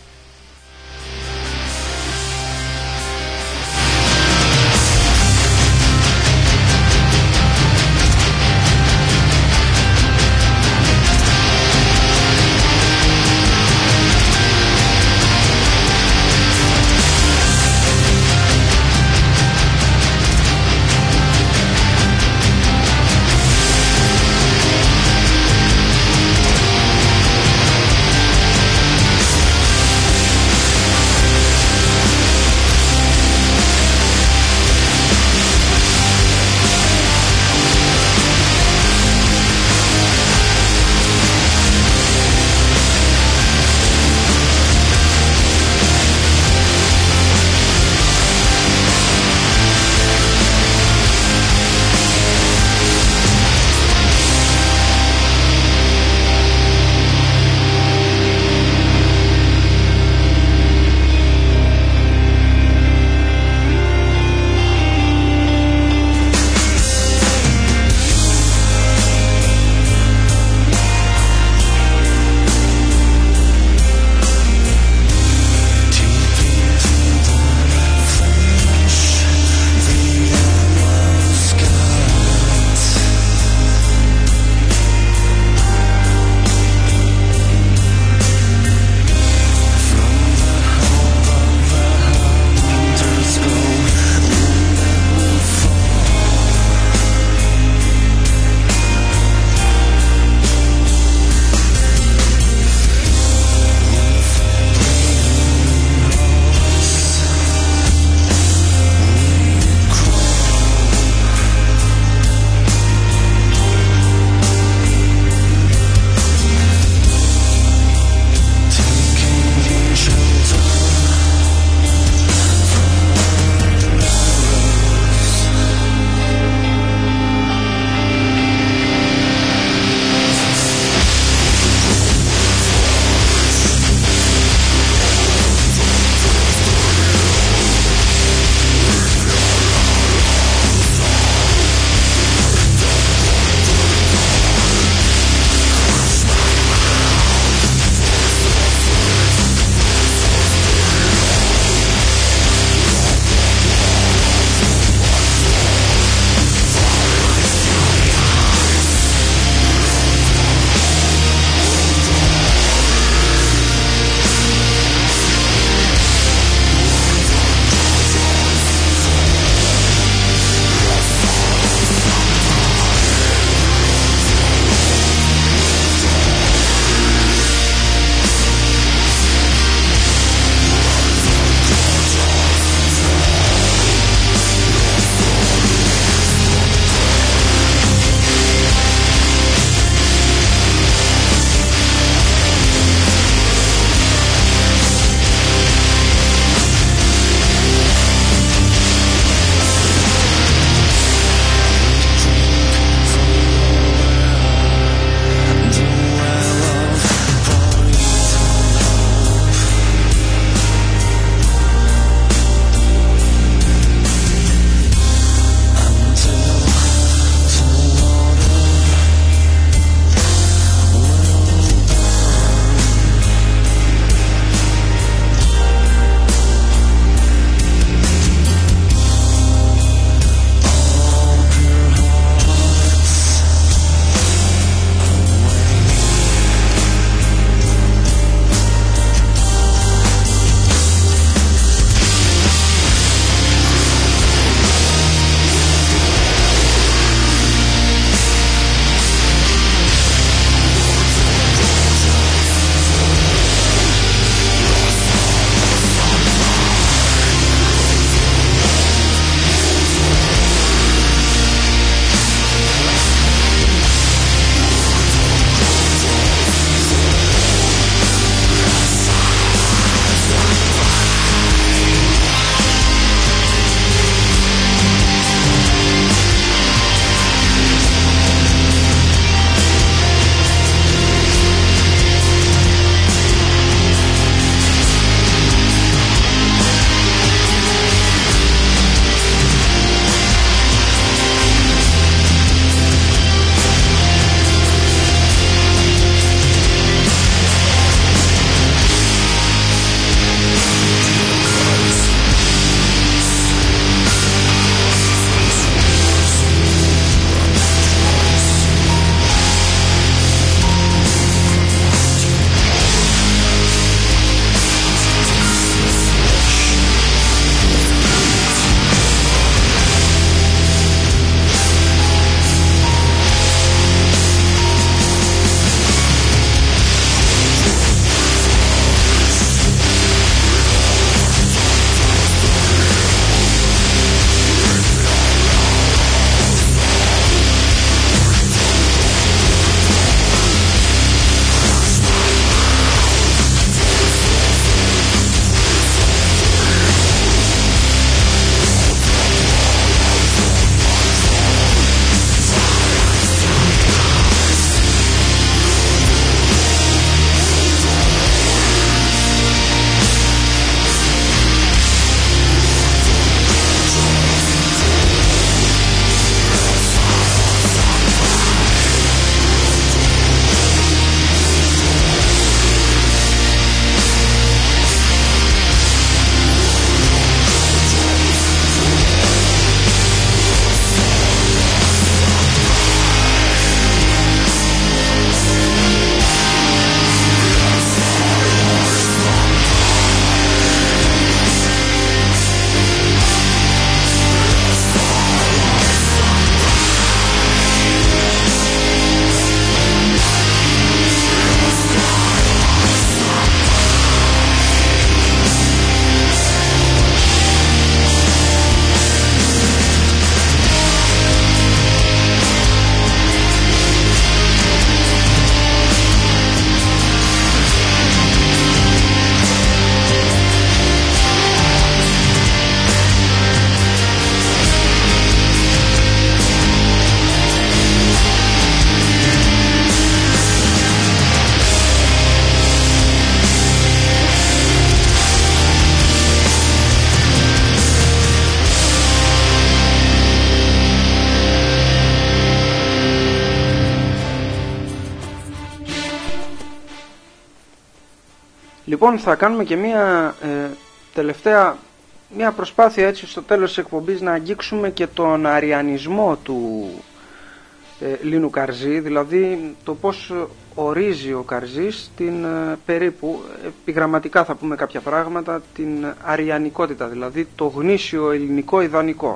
Λοιπόν, θα κάνουμε και μια τελευταία μια προσπάθεια έτσι στο τέλος της εκπομπής να αγγίξουμε και τον αριανισμό του Λίνου Καρζή, δηλαδή το πώς ορίζει ο Καρζής την περίπου, επιγραμματικά θα πούμε κάποια πράγματα, την αριανικότητα, δηλαδή το γνήσιο ελληνικό ιδανικό.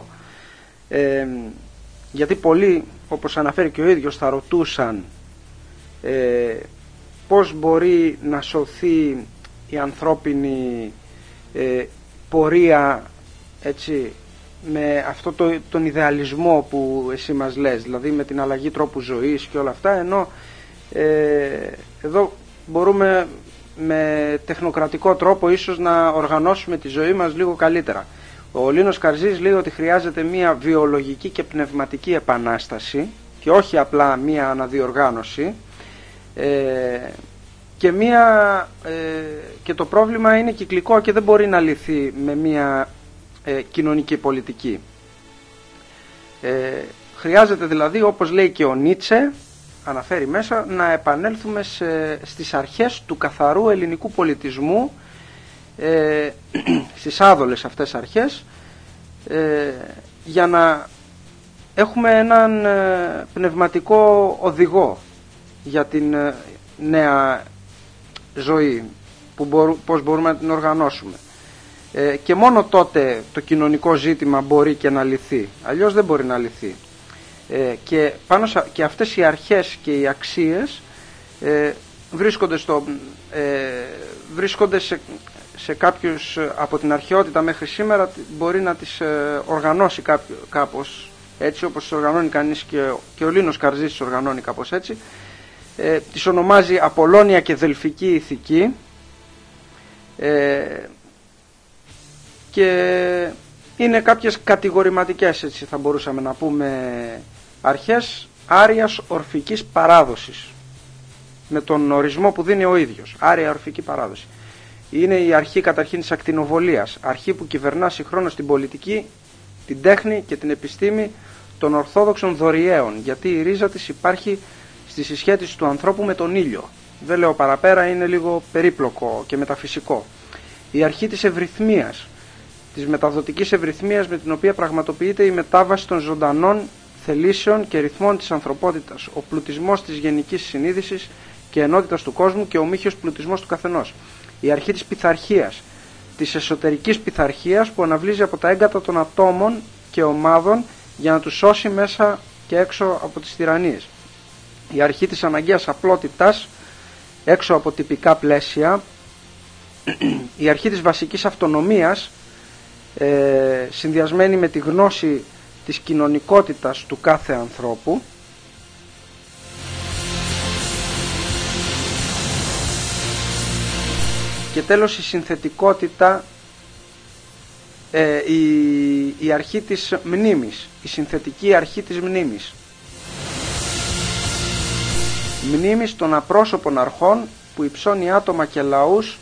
Γιατί πολλοί, όπως αναφέρει και ο ίδιος, θα ρωτούσαν πώς μπορεί να σωθεί η ανθρώπινη πορεία, έτσι, με αυτό τον ιδεαλισμό που εσύ μας λες, δηλαδή με την αλλαγή τρόπου ζωής και όλα αυτά, ενώ εδώ μπορούμε με τεχνοκρατικό τρόπο ίσως να οργανώσουμε τη ζωή μας λίγο καλύτερα. Ο Λίνος Καρζής λέει ότι χρειάζεται μια βιολογική και πνευματική επανάσταση και όχι απλά μια αναδιοργάνωση, και το πρόβλημα είναι κυκλικό και δεν μπορεί να λυθεί με μια κοινωνική πολιτική. Χρειάζεται δηλαδή, όπως λέει και ο Νίτσε, αναφέρει μέσα, να επανέλθουμε στις αρχές του καθαρού ελληνικού πολιτισμού, στις άδολες αυτές αρχές, για να έχουμε έναν πνευματικό οδηγό για την νέα ζωή, πώς μπορούμε να την οργανώσουμε. Και μόνο τότε το κοινωνικό ζήτημα μπορεί και να λυθεί, αλλιώς δεν μπορεί να λυθεί. Και αυτές οι αρχές και οι αξίες βρίσκονται σε κάποιους, από την αρχαιότητα μέχρι σήμερα, μπορεί να τις οργανώσει κάπως έτσι, όπως τις οργανώνει κανείς, και ο Λίνος Καρζής τις οργανώνει κάπως έτσι. Τις ονομάζει Απολώνια και Δελφική ηθική, και είναι κάποιες κατηγορηματικές, έτσι θα μπορούσαμε να πούμε, αρχές άριας ορφικής παράδοσης, με τον ορισμό που δίνει ο ίδιος. Άρια ορφική παράδοση είναι η αρχή καταρχήν της ακτινοβολίας, αρχή που κυβερνά συγχρόνως την πολιτική, την τέχνη και την επιστήμη των ορθόδοξων δωριαίων, γιατί η ρίζα της υπάρχει στη συσχέτιση του ανθρώπου με τον ήλιο. Δεν λέω παραπέρα, είναι λίγο περίπλοκο και μεταφυσικό. Η αρχή της ευρυθμίας, της μεταδοτικής ευρυθμίας, με την οποία πραγματοποιείται η μετάβαση των ζωντανών θελήσεων και ρυθμών της ανθρωπότητας, ο πλουτισμός της γενικής συνείδησης και ενότητας του κόσμου και ο ομοίχιος πλουτισμός του καθενός. Η αρχή της πειθαρχίας, της εσωτερικής πειθαρχίας που αναβλύζει από τα έγκατα των ατόμων και ομάδων για να τους σώσει μέσα και έξω από τις τυραννίες. Η αρχή της αναγκαίας απλότητας έξω από τυπικά πλαίσια. Η αρχή της βασικής αυτονομίας, συνδυασμένη με τη γνώση της κοινωνικότητας του κάθε ανθρώπου. Και τέλος η συνθετικότητα, η αρχή της μνήμης, η συνθετική αρχή της μνήμης. Μνήμης των απρόσωπων αρχών που υψώνει άτομα και λαούς,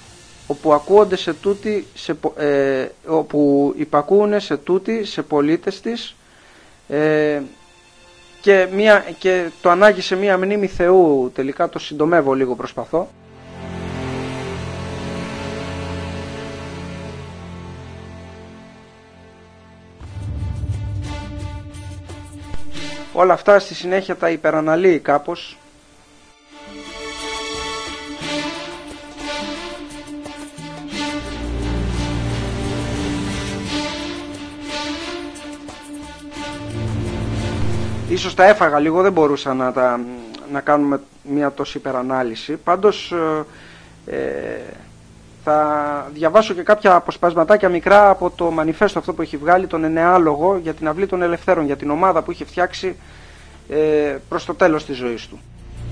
όπου υπακούουν σε τούτη, σε πολίτες της, και το ανάγκη σε μία μνήμη Θεού. Τελικά το συντομεύω λίγο, προσπαθώ. Όλα αυτά στη συνέχεια τα υπεραναλύει κάπως. Ίσως τα έφαγα λίγο, δεν μπορούσα να κάνουμε μια τόση υπερανάλυση. Πάντως θα διαβάσω και κάποια αποσπασματάκια μικρά από το μανιφέστο αυτό που έχει βγάλει, τον Ενεάλογο, για την Αυλή των Ελευθέρων, για την ομάδα που είχε φτιάξει προς το τέλος της ζωής του.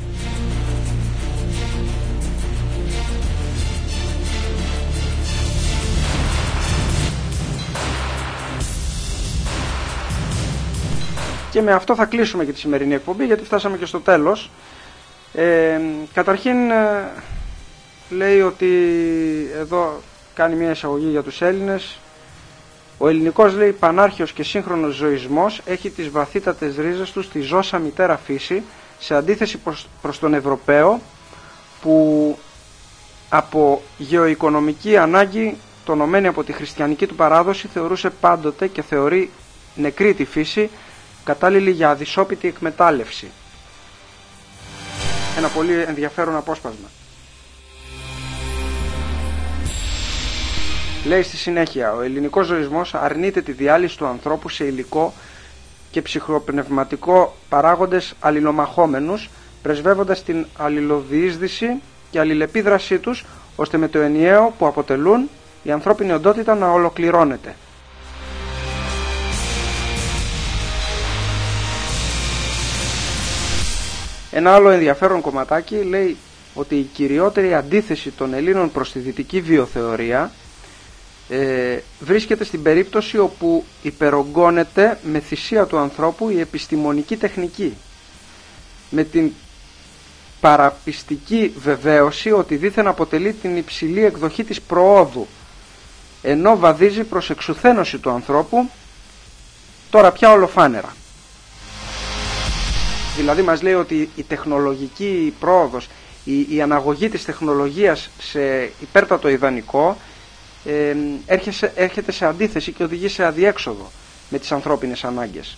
Και με αυτό θα κλείσουμε και τη σημερινή εκπομπή, γιατί φτάσαμε και στο τέλος. Καταρχήν λέει ότι εδώ κάνει μια εισαγωγή για τους Έλληνες. Ο ελληνικός, λέει, πανάρχαιος και σύγχρονος ζωισμός έχει τις βαθύτατες ρίζες του στη ζώσα μητέρα φύση, σε αντίθεση προς τον Ευρωπαίο, που από γεωοικονομική ανάγκη, τονωμένη από τη χριστιανική του παράδοση, θεωρούσε πάντοτε και θεωρεί νεκρή τη φύση, κατάλληλη για αδυσόπιτη εκμετάλλευση. Ένα πολύ ενδιαφέρον απόσπασμα. Λέει στη συνέχεια: ο ελληνικός ζωισμός αρνείται τη διάλυση του ανθρώπου σε υλικό και ψυχοπνευματικό παράγοντες αλληλομαχόμενους, πρεσβεύοντας την αλληλοδιείσδυση και αλληλεπίδρασή τους, ώστε με το ενιαίο που αποτελούν η ανθρώπινη οντότητα να ολοκληρώνεται. Ένα άλλο ενδιαφέρον κομματάκι λέει ότι η κυριότερη αντίθεση των Ελλήνων προς τη δυτική βιοθεωρία βρίσκεται στην περίπτωση όπου υπερογκώνεται με θυσία του ανθρώπου η επιστημονική τεχνική, με την παραπιστική βεβαίωση ότι δήθεν αποτελεί την υψηλή εκδοχή της προόδου, ενώ βαδίζει προς εξουθένωση του ανθρώπου, τώρα πια ολοφάνερα. Δηλαδή μας λέει ότι η τεχνολογική πρόοδος, η αναγωγή της τεχνολογίας σε υπέρτατο ιδανικό έρχεται σε αντίθεση και οδηγεί σε αδιέξοδο με τις ανθρώπινες ανάγκες.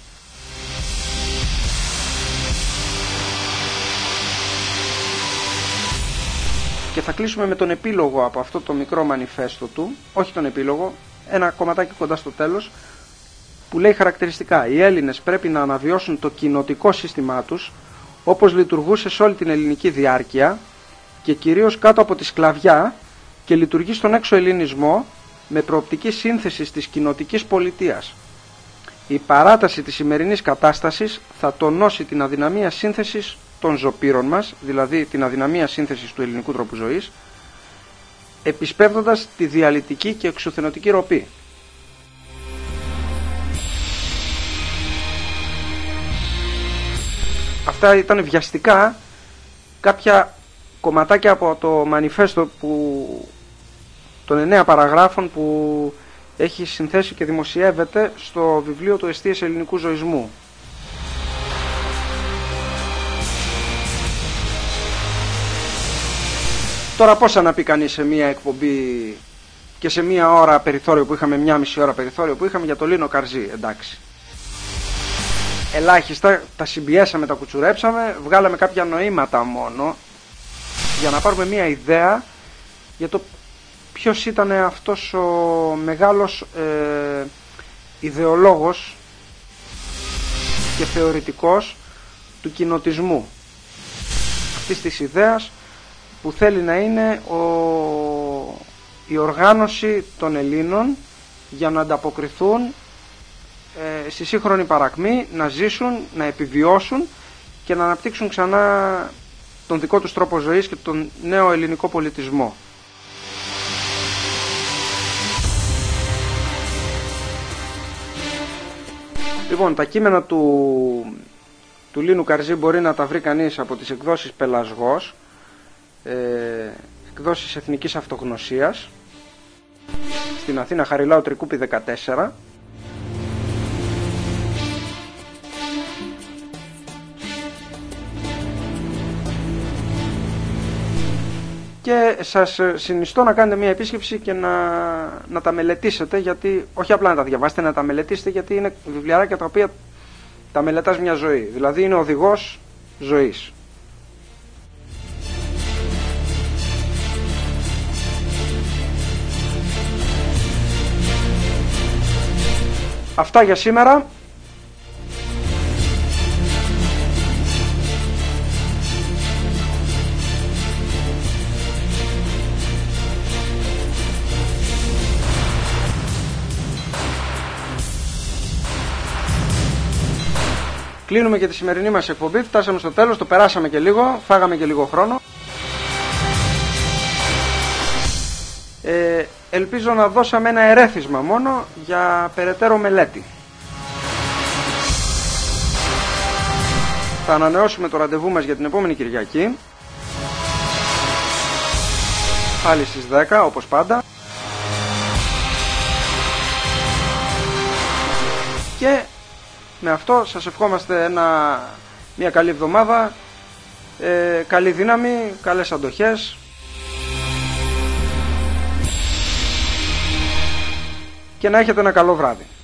Και θα κλείσουμε με τον επίλογο από αυτό το μικρό μανιφέστο του, όχι τον επίλογο, ένα κομματάκι κοντά στο τέλος, που λέει χαρακτηριστικά: οι Έλληνες πρέπει να αναβιώσουν το κοινοτικό σύστημά τους όπως λειτουργούσε σε όλη την ελληνική διάρκεια και κυρίως κάτω από τη σκλαβιά, και λειτουργεί στον έξω ελληνισμό με προοπτική σύνθεση της κοινοτικής πολιτείας. Η παράταση της σημερινής κατάστασης θα τονώσει την αδυναμία σύνθεσης των ζωπήρων μας, δηλαδή την αδυναμία σύνθεσης του ελληνικού τρόπου ζωής, επισπεύδοντας τη διαλυτική και εξουθενωτική ροπή. Αυτά ήταν βιαστικά κάποια κομματάκια από το μανιφέστο των 9 παραγράφων που έχει συνθέσει και δημοσιεύεται στο βιβλίο του Εστίες Ελληνικού Ζωισμού. Τώρα πώς να πει κανείς σε μία εκπομπή και σε μία ώρα περιθώριο που είχαμε, μία μισή ώρα περιθώριο που είχαμε για το Λίνο Καρζή, εντάξει. Ελάχιστα τα συμπιέσαμε, τα κουτσουρέψαμε, βγάλαμε κάποια νοήματα μόνο για να πάρουμε μία ιδέα για το ποιος ήταν αυτός ο μεγάλος ιδεολόγος και θεωρητικός του κοινοτισμού, αυτής της ιδέας που θέλει να είναι η οργάνωση των Ελλήνων για να ανταποκριθούν στη σύγχρονη παρακμή, να ζήσουν, να επιβιώσουν και να αναπτύξουν ξανά τον δικό τους τρόπο ζωής και τον νέο ελληνικό πολιτισμό. Λοιπόν, τα κείμενα του Λίνου Καρζή μπορεί να τα βρει κανείς από τις εκδόσεις Πελασγός, εκδόσεις Εθνικής Αυτογνωσίας, στην Αθήνα, Χαριλάου Τρικούπη 14. Και σας συνιστώ να κάνετε μια επίσκεψη και να τα μελετήσετε, γιατί όχι απλά να τα διαβάσετε, να τα μελετήσετε, γιατί είναι βιβλιαράκια τα οποία τα μελετάς μια ζωή. Δηλαδή είναι οδηγός ζωής. Αυτά για σήμερα. Κλείνουμε και τη σημερινή μας εκπομπή. Φτάσαμε στο τέλος, το περάσαμε και λίγο, φάγαμε και λίγο χρόνο. Ελπίζω να δώσαμε ένα ερέθισμα μόνο για περαιτέρω μελέτη. Θα ανανεώσουμε το ραντεβού μας για την επόμενη Κυριακή, πάλι στις 10 όπως πάντα. Και με αυτό σας ευχόμαστε μια καλή εβδομάδα, καλή δύναμη, καλές αντοχές. και να έχετε ένα καλό βράδυ.